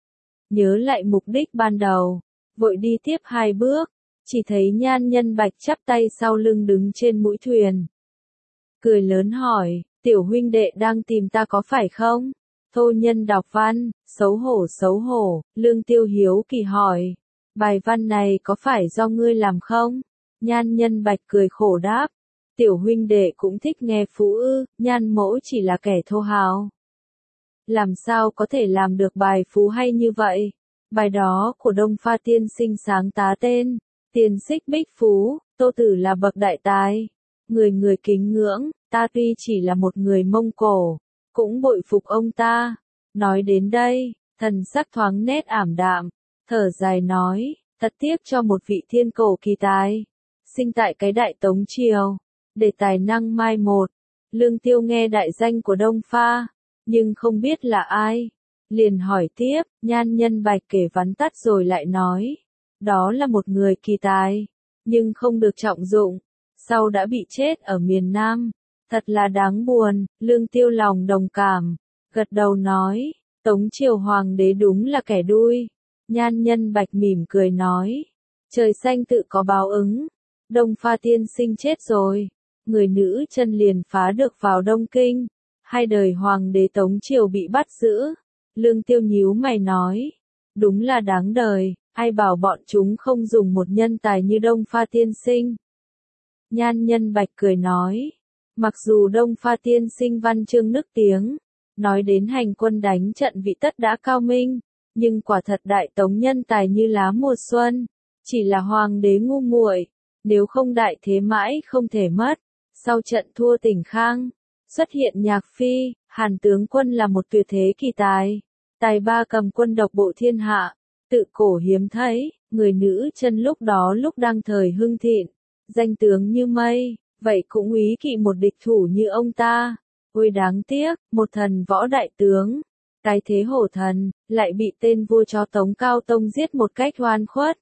Nhớ lại mục đích ban đầu, vội đi tiếp hai bước, chỉ thấy Nhan Nhân Bạch chắp tay sau lưng đứng trên mũi thuyền. Cười lớn hỏi, tiểu huynh đệ đang tìm ta có phải không? Thô Nhân đọc văn, xấu hổ xấu hổ, Lương Tiêu hiếu kỳ hỏi, bài văn này có phải do ngươi làm không? Nhan Nhân Bạch cười khổ đáp, tiểu huynh đệ cũng thích nghe phú ư, Nhan mỗ chỉ là kẻ thô hào. Làm sao có thể làm được bài phú hay như vậy? Bài đó của Đông Pha tiên sinh sáng tá tên, Tiền Xích Bích Phú, Tô Tử là bậc đại tài. Người người kính ngưỡng, ta tuy chỉ là một người Mông Cổ, cũng bội phục ông ta. Nói đến đây, thần sắc thoáng nét ảm đạm, thở dài nói, thật tiếc cho một vị thiên cổ kỳ tài, sinh tại cái đại Tống Triều, để tài năng mai một. Lương Tiêu nghe đại danh của Đông Pha, nhưng không biết là ai. Liền hỏi tiếp, Nhan Nhân Bạch kể vắn tắt rồi lại nói, đó là một người kỳ tài, nhưng không được trọng dụng, sau đã bị chết ở miền Nam. Thật là đáng buồn. Lương Tiêu lòng đồng cảm, gật đầu nói, Tống Triều Hoàng đế đúng là kẻ đuôi. Nhan Nhân Bạch mỉm cười nói, trời xanh tự có báo ứng, Đông Pha tiên sinh chết rồi, người nữ chân liền phá được vào Đông Kinh, hai đời Hoàng đế Tống Triều bị bắt giữ. Lương Tiêu nhíu mày nói, đúng là đáng đời, ai bảo bọn chúng không dùng một nhân tài như Đông Pha tiên sinh. Nhan Nhân Bạch cười nói, mặc dù Đông Pha tiên sinh văn chương nức tiếng, nói đến hành quân đánh trận vị tất đã cao minh, nhưng quả thật đại Tống nhân tài như lá mùa xuân, chỉ là hoàng đế ngu muội, nếu không đại thế mãi không thể mất. Sau trận thua Tỉnh Khang, xuất hiện Nhạc Phi, Hàn tướng quân là một tuyệt thế kỳ tài, tài ba cầm quân độc bộ thiên hạ, tự cổ hiếm thấy. Người nữ chân lúc đó lúc đang thời hưng thịnh, danh tướng như mây, vậy cũng úy kỵ một địch thủ như ông ta. Ôi đáng tiếc, một thần võ đại tướng, cái thế hổ thần, lại bị tên vua chó Tống Cao Tông giết một cách oan khuất.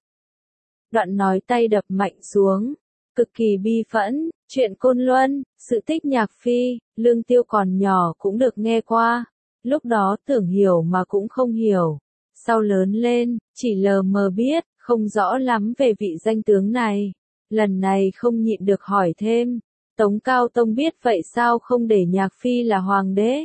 Đoạn nói tay đập mạnh xuống, cực kỳ bi phẫn. Chuyện Côn Luân, sự tích Nhạc Phi, Lương Tiêu còn nhỏ cũng được nghe qua, lúc đó tưởng hiểu mà cũng không hiểu, sau lớn lên, chỉ lờ mờ biết, không rõ lắm về vị danh tướng này. Lần này không nhịn được hỏi thêm, Tống Cao Tông biết vậy sao không để Nhạc Phi là hoàng đế?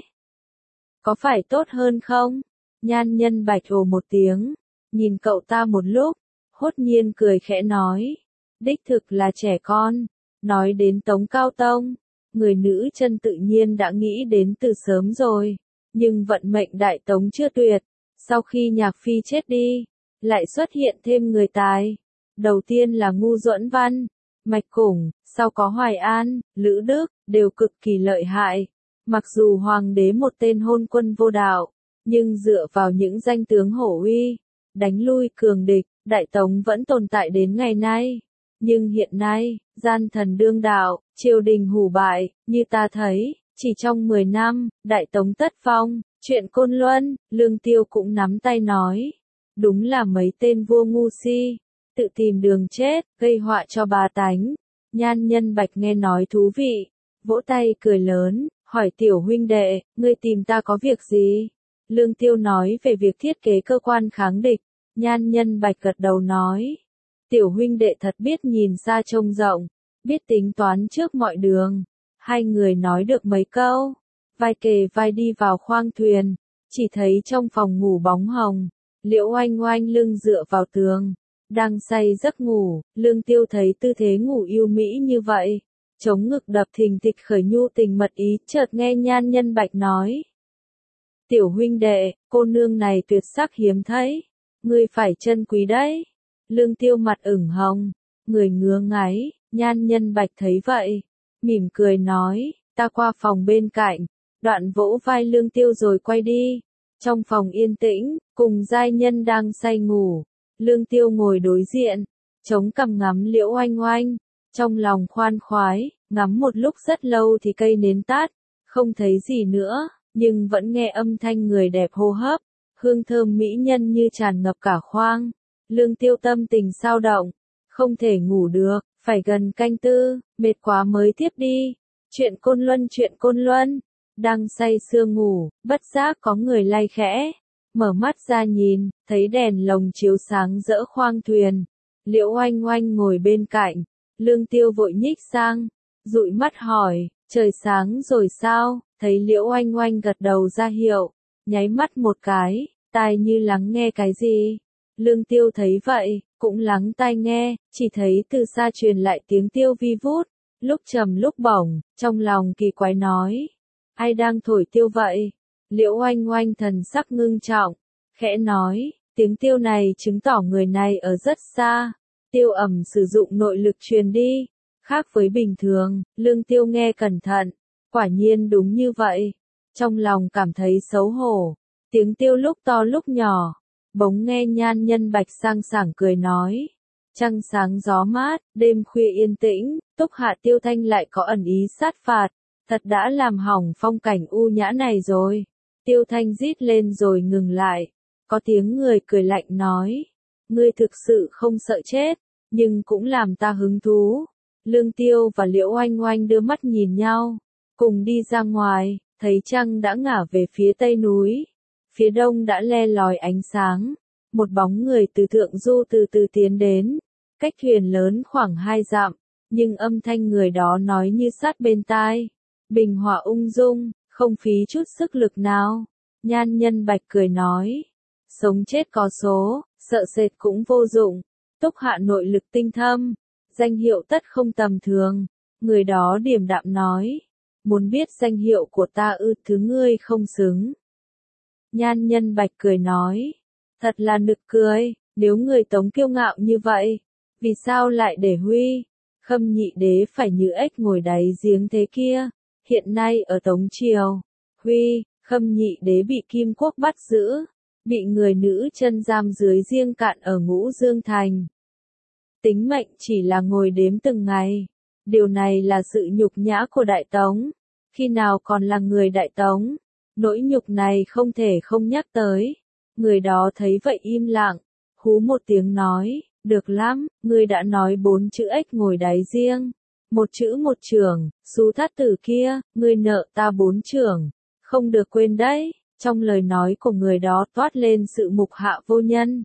Có phải tốt hơn không? Nhan Nhân Bạch ồ một tiếng, nhìn cậu ta một lúc, hốt nhiên cười khẽ nói, đích thực là trẻ con. Nói đến Tống Cao Tông, người nữ chân tự nhiên đã nghĩ đến từ sớm rồi, nhưng vận mệnh đại Tống chưa tuyệt, sau khi Nhạc Phi chết đi, lại xuất hiện thêm người tài. Đầu tiên là Ngu Duẫn Văn, Mạch Củng, sau có Hoài An, Lữ Đức, đều cực kỳ lợi hại. Mặc dù hoàng đế một tên hôn quân vô đạo, nhưng dựa vào những danh tướng hổ uy, đánh lui cường địch, đại Tống vẫn tồn tại đến ngày nay. Nhưng hiện nay, gian thần đương đạo, triều đình hủ bại, như ta thấy, chỉ trong mười năm, đại Tống tất vong. Chuyện Côn Luân, Lương Tiêu cũng nắm tay nói, đúng là mấy tên vua ngu si, tự tìm đường chết, gây họa cho bà tánh. Nhan Nhân Bạch nghe nói thú vị, vỗ tay cười lớn, hỏi tiểu huynh đệ, ngươi tìm ta có việc gì? Lương Tiêu nói về việc thiết kế cơ quan kháng địch. Nhan Nhân Bạch gật đầu nói, tiểu huynh đệ thật biết nhìn xa trông rộng, biết tính toán trước mọi đường. Hai người nói được mấy câu, vai kề vai đi vào khoang thuyền, chỉ thấy trong phòng ngủ bóng hồng, Liễu Oanh Oanh lưng dựa vào tường, đang say giấc ngủ. Lương Tiêu thấy tư thế ngủ yêu mỹ như vậy, chống ngực đập thình thịch khởi nhu tình mật ý, chợt nghe Nhan Nhân Bạch nói, tiểu huynh đệ, cô nương này tuyệt sắc hiếm thấy, ngươi phải trân quý đấy. Lương Tiêu mặt ửng hồng, người ngứa ngáy. Nhan Nhân Bạch thấy vậy, mỉm cười nói, ta qua phòng bên cạnh. Đoạn vỗ vai Lương Tiêu rồi quay đi. Trong phòng yên tĩnh, cùng giai nhân đang say ngủ, Lương Tiêu ngồi đối diện, chống cằm ngắm Liễu Oanh Oanh, trong lòng khoan khoái. Ngắm một lúc rất lâu thì cây nến tắt, không thấy gì nữa, nhưng vẫn nghe âm thanh người đẹp hô hấp, hương thơm mỹ nhân như tràn ngập cả khoang. Lương Tiêu tâm tình sao động, không thể ngủ được, phải gần canh tư, mệt quá mới tiếp đi. Chuyện Côn Luân, chuyện Côn Luân. Đang say sưa ngủ, bất giác có người lay khẽ. Mở mắt ra nhìn, thấy đèn lồng chiếu sáng rỡ khoang thuyền. Liễu Oanh Oanh ngồi bên cạnh. Lương Tiêu vội nhích sang, dụi mắt hỏi, trời sáng rồi sao? Thấy Liễu Oanh Oanh gật đầu ra hiệu, nháy mắt một cái, tai như lắng nghe cái gì. Lương Tiêu thấy vậy, cũng lắng tai nghe, chỉ thấy từ xa truyền lại tiếng tiêu vi vút, lúc trầm lúc bổng, trong lòng kỳ quái nói, ai đang thổi tiêu vậy? Liễu Oanh Oanh thần sắc ngưng trọng, khẽ nói, tiếng tiêu này chứng tỏ người này ở rất xa, tiêu ẩm sử dụng nội lực truyền đi, khác với bình thường. Lương Tiêu nghe cẩn thận, quả nhiên đúng như vậy, trong lòng cảm thấy xấu hổ, tiếng tiêu lúc to lúc nhỏ, bỗng nghe Nhan Nhân Bạch sang sảng cười nói, trăng sáng gió mát, đêm khuya yên tĩnh, Túc Hạ Tiêu Thanh lại có ẩn ý sát phạt, thật đã làm hỏng phong cảnh u nhã này rồi. Tiêu Thanh rít lên rồi ngừng lại, có tiếng người cười lạnh nói, ngươi thực sự không sợ chết, nhưng cũng làm ta hứng thú. Lương Tiêu và Liễu Oanh Oanh đưa mắt nhìn nhau, cùng đi ra ngoài, thấy trăng đã ngả về phía tây núi, phía đông đã le lói ánh sáng, một bóng người từ thượng du từ từ tiến đến, cách thuyền lớn khoảng hai dặm, nhưng âm thanh người đó nói như sát bên tai, bình hòa ung dung, không phí chút sức lực nào. Nhan Nhân Bạch cười nói, sống chết có số, sợ sệt cũng vô dụng, Túc Hạ nội lực tinh thâm, danh hiệu tất không tầm thường. Người đó điềm đạm nói, muốn biết danh hiệu của ta ư? Thứ ngươi không xứng. Nhan Nhân Bạch cười nói, thật là nực cười, nếu người Tống kiêu ngạo như vậy, vì sao lại để Huy, Khâm Nhị Đế phải như ếch ngồi đáy giếng thế kia? Hiện nay ở Tống Triều, Huy, Khâm Nhị Đế bị Kim Quốc bắt giữ, bị người nữ chân giam dưới riêng cạn ở Ngũ Dương Thành. Tính mệnh chỉ là ngồi đếm từng ngày. Điều này là sự nhục nhã của Đại Tống. Khi nào còn là người Đại Tống, nỗi nhục này không thể không nhắc tới. Người đó thấy vậy im lặng, hú một tiếng nói, được lắm, ngươi đã nói bốn chữ ếch ngồi đáy riêng. Một chữ một trưởng, Xú Thát Tử kia, ngươi nợ ta bốn trưởng, không được quên đấy. Trong lời nói của người đó toát lên sự mục hạ vô nhân.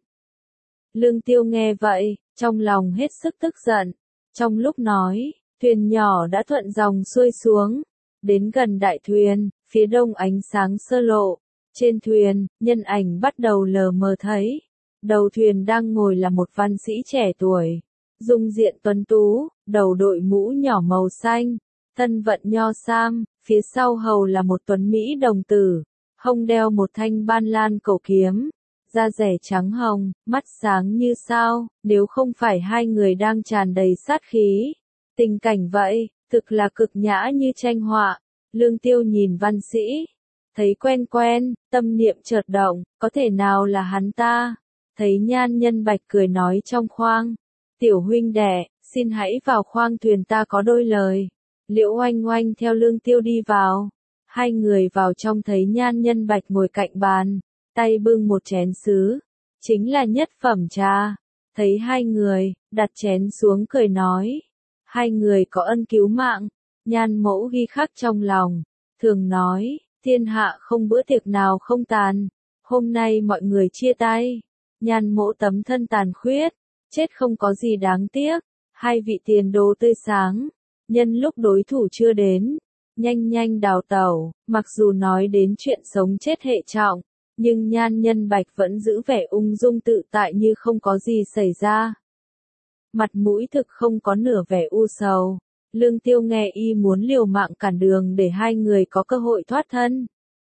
Lương Tiêu nghe vậy, trong lòng hết sức tức giận. Trong lúc nói, thuyền nhỏ đã thuận dòng xuôi xuống, đến gần đại thuyền, phía đông ánh sáng sơ lộ. Trên thuyền, nhân ảnh bắt đầu lờ mờ thấy. Đầu thuyền đang ngồi là một văn sĩ trẻ tuổi, dung diện tuấn tú, đầu đội mũ nhỏ màu xanh, thân vận nho sam, phía sau hầu là một tuấn mỹ đồng tử, hông đeo một thanh ban lan cổ kiếm, da dẻ trắng hồng, mắt sáng như sao, nếu không phải hai người đang tràn đầy sát khí. Tình cảnh vậy, thực là cực nhã như tranh họa. Lương Tiêu nhìn văn sĩ, thấy quen quen, tâm niệm chợt động, có thể nào là hắn ta? Thấy Nhan Nhân Bạch cười nói trong khoang, tiểu huynh đệ, xin hãy vào khoang thuyền ta có đôi lời. Liễu Oanh Oanh theo Lương Tiêu đi vào, hai người vào trong thấy Nhan Nhân Bạch ngồi cạnh bàn, tay bưng một chén sứ, chính là nhất phẩm trà. Thấy hai người, đặt chén xuống cười nói, hai người có ân cứu mạng. Nhan mẫu ghi khắc trong lòng, thường nói, thiên hạ không bữa tiệc nào không tàn, hôm nay mọi người chia tay. Nhan mẫu tấm thân tàn khuyết, chết không có gì đáng tiếc, hai vị tiền đồ tươi sáng, nhân lúc đối thủ chưa đến, nhanh nhanh đào tẩu. Mặc dù nói đến chuyện sống chết hệ trọng, nhưng Nhan Nhân Bạch vẫn giữ vẻ ung dung tự tại như không có gì xảy ra. Mặt mũi thực không có nửa vẻ u sầu. Lương Tiêu nghe y muốn liều mạng cản đường để hai người có cơ hội thoát thân.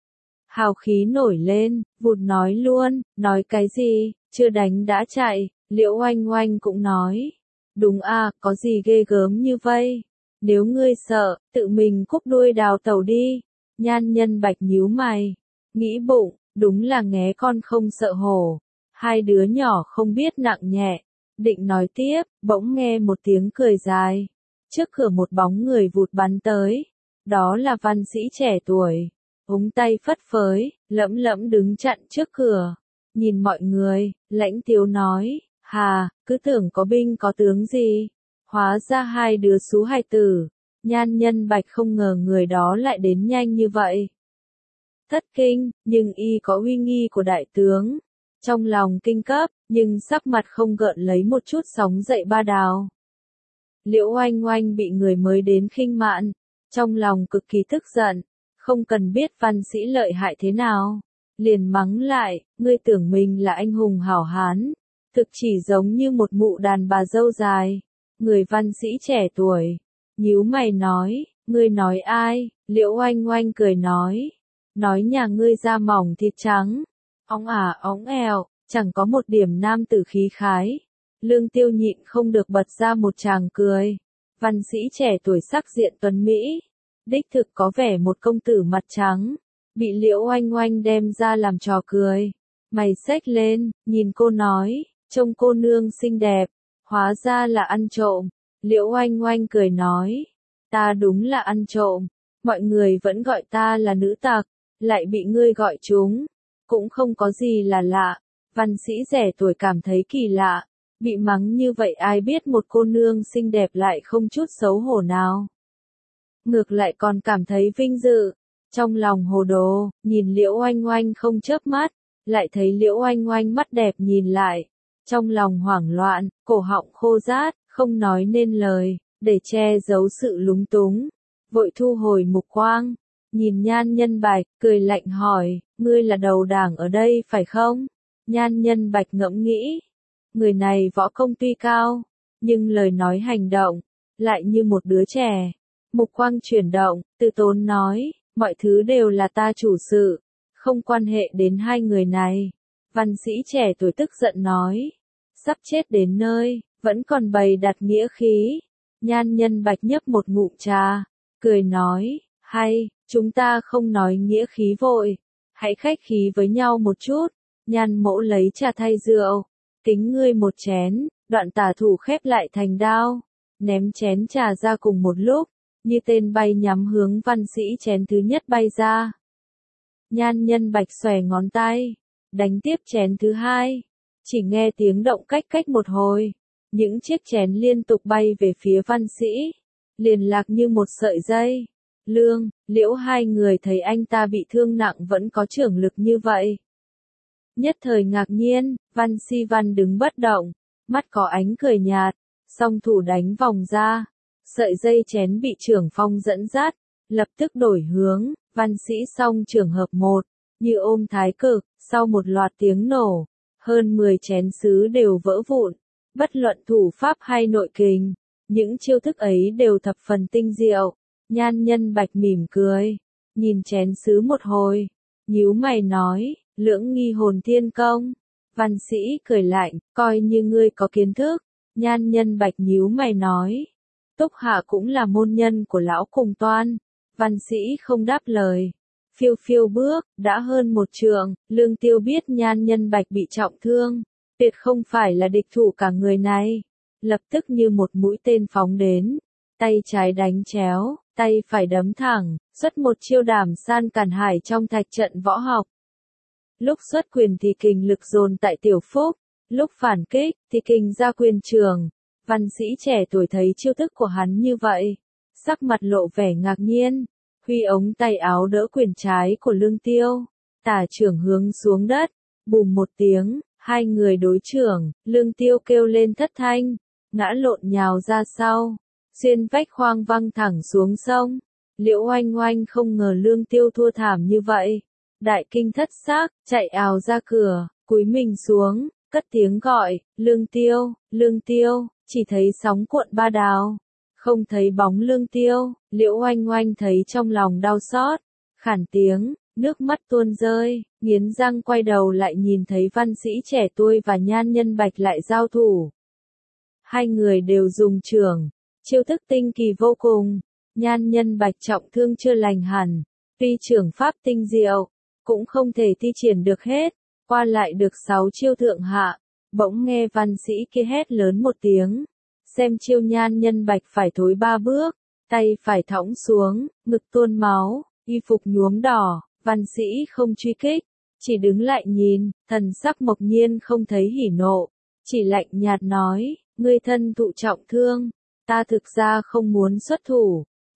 Hào khí nổi lên, vụt nói luôn, nói cái gì, chưa đánh đã chạy. Liễu Oanh Oanh cũng nói, đúng à, có gì ghê gớm như vây, nếu ngươi sợ, tự mình cúp đuôi đào tẩu đi. Nhan Nhân Bạch nhíu mày, nghĩ bụng, đúng là nghé con không sợ hổ, hai đứa nhỏ không biết nặng nhẹ. Định nói tiếp, bỗng nghe một tiếng cười dài, trước cửa một bóng người vụt bắn tới, đó là văn sĩ trẻ tuổi, ống tay phất phới, lẫm lẫm đứng chặn trước cửa, nhìn mọi người, lãnh tiếu nói, hà, cứ tưởng có binh có tướng gì, hóa ra hai đứa xú hài tử. Nhan Nhân Bạch không ngờ người đó lại đến nhanh như vậy. Thất kinh, nhưng y có uy nghi của đại tướng. Trong lòng kinh cấp, nhưng sắc mặt không gợn lấy một chút sóng dậy ba đào. Liễu Oanh Oanh bị người mới đến khinh mạn, trong lòng cực kỳ tức giận, không cần biết văn sĩ lợi hại thế nào. Liền mắng lại, ngươi tưởng mình là anh hùng hảo hán, thực chỉ giống như một mụ đàn bà dâu dài. Người văn sĩ trẻ tuổi, nhíu mày nói, ngươi nói ai? Liễu Oanh Oanh cười nói, nói nhà ngươi da mỏng thịt trắng, óng ả óng eo, chẳng có một điểm nam tử khí khái. Lương Tiêu nhịn không được bật ra một tràng cười. Văn sĩ trẻ tuổi sắc diện tuấn Mỹ, đích thực có vẻ một công tử mặt trắng, bị Liễu Oanh Oanh đem ra làm trò cười. Mày xếch lên, nhìn cô nói, trông cô nương xinh đẹp, hóa ra là ăn trộm. Liễu Oanh Oanh cười nói, ta đúng là ăn trộm, mọi người vẫn gọi ta là nữ tặc, lại bị ngươi gọi chúng, cũng không có gì là lạ. Văn sĩ trẻ tuổi cảm thấy kỳ lạ, bị mắng như vậy ai biết một cô nương xinh đẹp lại không chút xấu hổ nào. Ngược lại còn cảm thấy vinh dự, trong lòng hồ đồ, nhìn Liễu Oanh Oanh không chớp mắt, lại thấy Liễu Oanh Oanh mắt đẹp nhìn lại, trong lòng hoảng loạn, cổ họng khô rát, không nói nên lời, để che giấu sự lúng túng, vội thu hồi mục quang, nhìn Nhan Nhân Bạch, cười lạnh hỏi, ngươi là đầu đảng ở đây phải không? Nhan Nhân Bạch ngẫm nghĩ, người này võ công tuy cao, nhưng lời nói hành động, lại như một đứa trẻ. Mục quang chuyển động, từ tốn nói, mọi thứ đều là ta chủ sự, không quan hệ đến hai người này. Văn sĩ trẻ tuổi tức giận nói, sắp chết đến nơi, vẫn còn bày đặt nghĩa khí. Nhan Nhân Bạch nhấp một ngụm trà, cười nói, hay, chúng ta không nói nghĩa khí vội, hãy khách khí với nhau một chút. Nhan Mỗ lấy trà thay rượu, kính ngươi một chén, đoạn tả thủ khép lại thành đao, ném chén trà ra cùng một lúc, như tên bay nhắm hướng văn sĩ chén thứ nhất bay ra. Nhan Nhân Bạch xòe ngón tay, đánh tiếp chén thứ hai, chỉ nghe tiếng động cách cách một hồi, những chiếc chén liên tục bay về phía văn sĩ, liền lạc như một sợi dây. Lương, Liễu hai người thấy anh ta bị thương nặng vẫn có trưởng lực như vậy. Nhất thời ngạc nhiên, Văn Si Văn đứng bất động, mắt có ánh cười nhạt, song thủ đánh vòng ra, sợi dây chén bị trưởng phong dẫn dắt, lập tức đổi hướng, văn sĩ song trường hợp một, như ôm thái cực, sau một loạt tiếng nổ, hơn mười chén sứ đều vỡ vụn, bất luận thủ pháp hay nội kình, những chiêu thức ấy đều thập phần tinh diệu. Nhan Nhân Bạch mỉm cười, nhìn chén sứ một hồi, nhíu mày nói, lưỡng nghi hồn thiên công. Văn sĩ cười lạnh, coi như ngươi có kiến thức. Nhan Nhân Bạch nhíu mày nói, Túc Hạ cũng là môn nhân của lão cùng toan. Văn sĩ không đáp lời, phiêu phiêu bước, đã hơn một trượng. Lương Tiêu biết Nhan Nhân Bạch bị trọng thương, tuyệt không phải là địch thủ cả người này, lập tức như một mũi tên phóng đến, tay trái đánh chéo, tay phải đấm thẳng, xuất một chiêu đảm san càn hải trong thạch trận võ học. Lúc xuất quyền thì kình lực dồn tại tiểu phúc, lúc phản kích thì kình ra quyền trường. Văn sĩ trẻ tuổi thấy chiêu thức của hắn như vậy, sắc mặt lộ vẻ ngạc nhiên, huy ống tay áo đỡ quyền trái của Lương Tiêu, tả trưởng hướng xuống đất, bùm một tiếng, hai người đối trưởng, Lương Tiêu kêu lên thất thanh, ngã lộn nhào ra sau, xuyên vách khoang văng thẳng xuống sông. Liễu Oanh Oanh không ngờ Lương Tiêu thua thảm như vậy, đại kinh thất xác, chạy ào ra cửa, cúi mình xuống, cất tiếng gọi, Lương Tiêu, Lương Tiêu, chỉ thấy sóng cuộn ba đào, không thấy bóng Lương Tiêu. Liễu Oanh Oanh thấy trong lòng đau xót, khản tiếng, nước mắt tuôn rơi, nghiến răng quay đầu lại nhìn thấy văn sĩ trẻ tuổi và Nhan Nhân Bạch lại giao thủ. Hai người đều dùng trưởng, chiêu thức tinh kỳ vô cùng. Nhan Nhân Bạch trọng thương chưa lành hẳn, tuy trưởng pháp tinh diệu, cũng không thể thi triển được hết, qua lại được sáu chiêu thượng hạ. Bỗng nghe văn sĩ kia hét lớn một tiếng, xem chiêu. Nhan Nhân Bạch phải thối ba bước, tay phải thõng xuống, ngực tuôn máu, y phục nhuốm đỏ. Văn sĩ không truy kích, chỉ đứng lại nhìn, thần sắc Mộc Nhiên không thấy hỉ nộ, chỉ lạnh nhạt nói, ngươi thân thụ trọng thương, ta thực ra không muốn xuất thủ,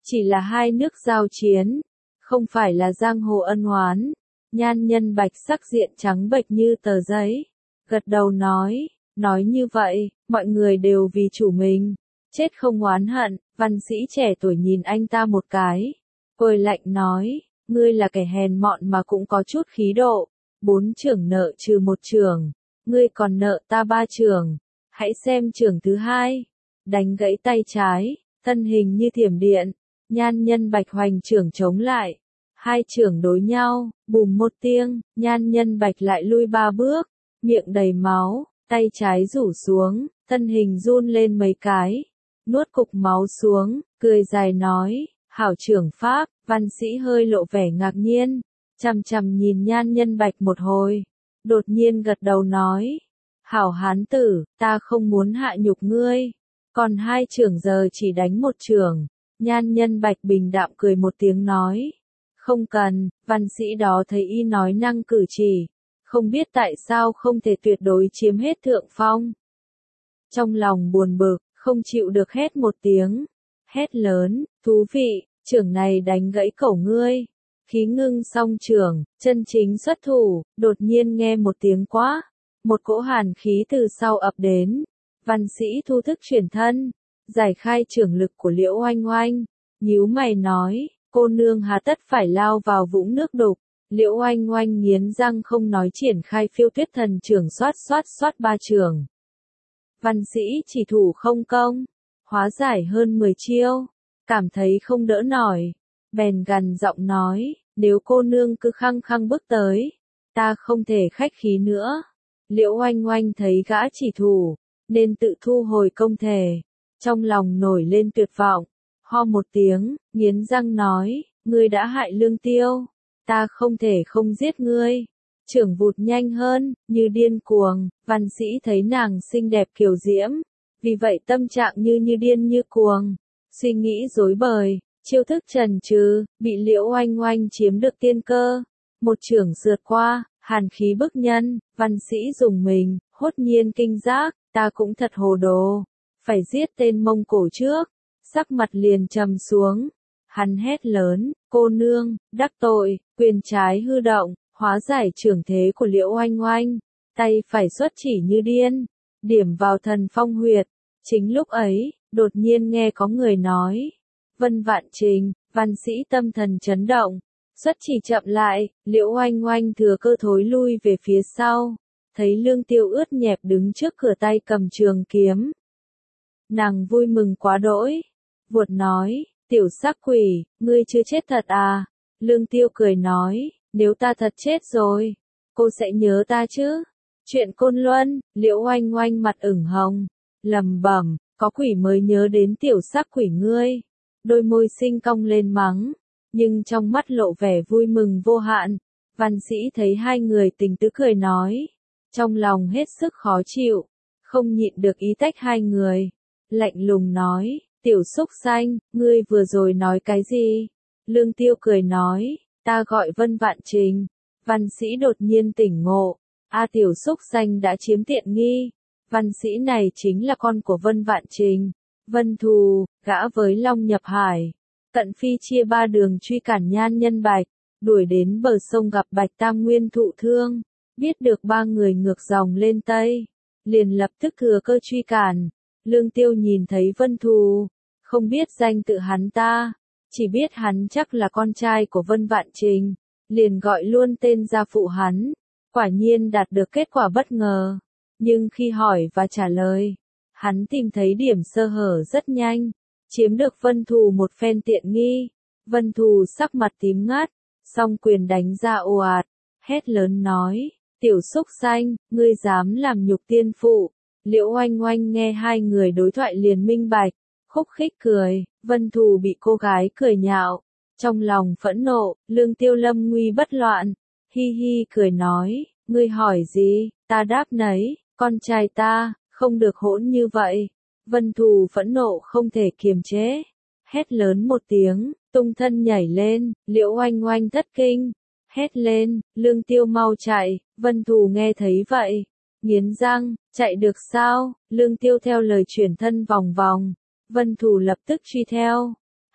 Chỉ là hai nước giao chiến, không phải là giang hồ ân oán. Nhan Nhân Bạch sắc diện trắng bệch như tờ giấy, gật đầu nói, nói như vậy, mọi người đều vì chủ mình, chết không oán hận. Văn sĩ trẻ tuổi nhìn anh ta một cái, cười lạnh nói, ngươi là kẻ hèn mọn mà cũng có chút khí độ, bốn trưởng nợ trừ một trưởng, ngươi còn nợ ta ba trưởng, hãy xem trưởng thứ hai. Đánh gãy tay trái, thân hình như thiểm điện, Nhan Nhân Bạch hoành trưởng chống lại, hai trưởng đối nhau, bùm một tiếng, Nhan Nhân Bạch lại lui ba bước, miệng đầy máu, tay trái rủ xuống, thân hình run lên mấy cái, nuốt cục máu xuống, cười dài nói, hảo trưởng pháp. Văn sĩ hơi lộ vẻ ngạc nhiên, chằm chằm nhìn Nhan Nhân Bạch một hồi, đột nhiên gật đầu nói, hảo hán tử, ta không muốn hạ nhục ngươi, còn hai trưởng giờ chỉ đánh một trưởng. Nhan Nhân Bạch bình đạm cười một tiếng nói, không cần. Văn sĩ đó thấy y nói năng cử chỉ, không biết tại sao không thể tuyệt đối chiếm hết thượng phong. Trong lòng buồn bực, không chịu được hét một tiếng, hét lớn, thú vị, trưởng này đánh gãy cổ ngươi. Khí ngưng song trưởng, chân chính xuất thủ, đột nhiên nghe một tiếng quát, một cỗ hàn khí từ sau ập đến. Văn sĩ thu thức chuyển thân, giải khai trưởng lực của Liễu Oanh Oanh, nhíu mày nói, cô nương hà tất phải lao vào vũng nước đục. Liễu Oanh Oanh nghiến răng không nói, triển khai phiêu tuyết thần trưởng xoát xoát xoát ba trường. Văn sĩ chỉ thủ không công, hóa giải hơn mười chiêu, cảm thấy không đỡ nổi, bèn gằn giọng nói, nếu cô nương cứ khăng khăng bước tới, ta không thể khách khí nữa. Liễu Oanh Oanh thấy gã chỉ thủ, nên tự thu hồi công thể, trong lòng nổi lên tuyệt vọng, ho một tiếng, nghiến răng nói, ngươi đã hại Lương Tiêu, ta không thể không giết ngươi. Trưởng vụt nhanh hơn, như điên cuồng. Văn sĩ thấy nàng xinh đẹp kiều diễm, vì vậy tâm trạng như như điên như cuồng, suy nghĩ rối bời, chiêu thức trần trừ, bị Liễu Oanh Oanh chiếm được tiên cơ. Một chưởng sượt qua, hàn khí bức nhân. Văn sĩ dùng mình, hốt nhiên kinh giác, ta cũng thật hồ đồ, phải giết tên Mông Cổ trước. Sắc mặt liền trầm xuống, hắn hét lớn, cô nương, đắc tội. Quyền trái hư động, hóa giải trưởng thế của Liễu Oanh Oanh, tay phải xuất chỉ như điên, điểm vào thần phong huyệt. Chính lúc ấy, đột nhiên nghe có người nói, Vân Vạn Trình. Văn sĩ tâm thần chấn động, xuất chỉ chậm lại. Liễu Oanh Oanh thừa cơ thối lui về phía sau, thấy Lương Tiêu ướt nhẹp đứng trước cửa, tay cầm trường kiếm. Nàng vui mừng quá đỗi, vuột nói, tiểu sắc quỷ, ngươi chưa chết thật à? Lương Tiêu cười nói, nếu ta thật chết rồi, cô sẽ nhớ ta chứ? Chuyện Côn Luân. Liễu Oanh Oanh mặt ửng hồng, lẩm bẩm, có quỷ mới nhớ đến tiểu sắc quỷ ngươi. Đôi môi xinh cong lên mắng, nhưng trong mắt lộ vẻ vui mừng vô hạn. Văn sĩ thấy hai người tình tứ cười nói, trong lòng hết sức khó chịu, không nhịn được ý tách hai người, lạnh lùng nói, tiểu xúc xanh, ngươi vừa rồi nói cái gì? Lương Tiêu cười nói, ta gọi Vân Vạn Trình. Văn sĩ đột nhiên tỉnh ngộ, a tiểu xúc xanh đã chiếm tiện nghi. Văn sĩ này chính là con của Vân Vạn Trình, Vân Thù, gã với Long nhập hải, cận phi chia ba đường truy cản Nhan Nhân Bạch, đuổi đến bờ sông gặp Bạch Tam Nguyên thụ thương, biết được ba người ngược dòng lên Tây, liền lập tức thừa cơ truy cản. Lương Tiêu nhìn thấy Vân Thù, không biết danh tự hắn ta, chỉ biết hắn chắc là con trai của Vân Vạn Trình, liền gọi luôn tên gia phụ hắn. Quả nhiên đạt được kết quả bất ngờ, nhưng khi hỏi và trả lời, hắn tìm thấy điểm sơ hở rất nhanh, chiếm được Vân Thù một phen tiện nghi. Vân Thù sắc mặt tím ngắt, song quyền đánh ra ồ ạt, hét lớn nói, tiểu xúc xanh, ngươi dám làm nhục tiên phụ. Liễu Oanh Oanh nghe hai người đối thoại liền minh bạch, khúc khích cười. Vân Thù bị cô gái cười nhạo, trong lòng phẫn nộ. Lương Tiêu lâm nguy bất loạn, hi hi cười nói, ngươi hỏi gì, ta đáp nấy, con trai ta, không được hỗn như vậy. Vân Thù phẫn nộ không thể kiềm chế, hét lớn một tiếng, tung thân nhảy lên. Liễu Oanh Oanh thất kinh, hét lên, Lương Tiêu mau chạy. Vân Thù nghe thấy vậy, nghiến răng, chạy được sao? Lương Tiêu theo lời chuyển thân vòng vòng, Vân Thù lập tức truy theo.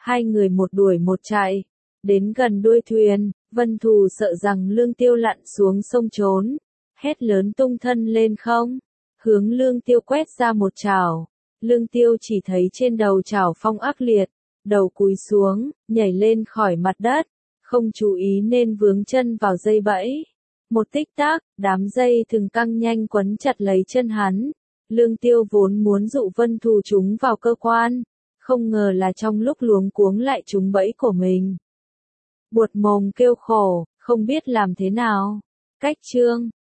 Hai người một đuổi một chạy. Đến gần đuôi thuyền, Vân Thù sợ rằng Lương Tiêu lặn xuống sông trốn. Hét lớn tung thân lên không. Hướng Lương Tiêu quét ra một chảo. Lương Tiêu chỉ thấy trên đầu chảo phong ác liệt. Đầu cúi xuống, nhảy lên khỏi mặt đất. Không chú ý nên vướng chân vào dây bẫy. Một tích tắc, đám dây thừng căng nhanh quấn chặt lấy chân hắn. Lương Tiêu vốn muốn dụ Vân Thù chúng vào cơ quan. Không ngờ là trong lúc luống cuống lại trúng bẫy của mình. Buột mồm kêu khổ, không biết làm thế nào. Cách chương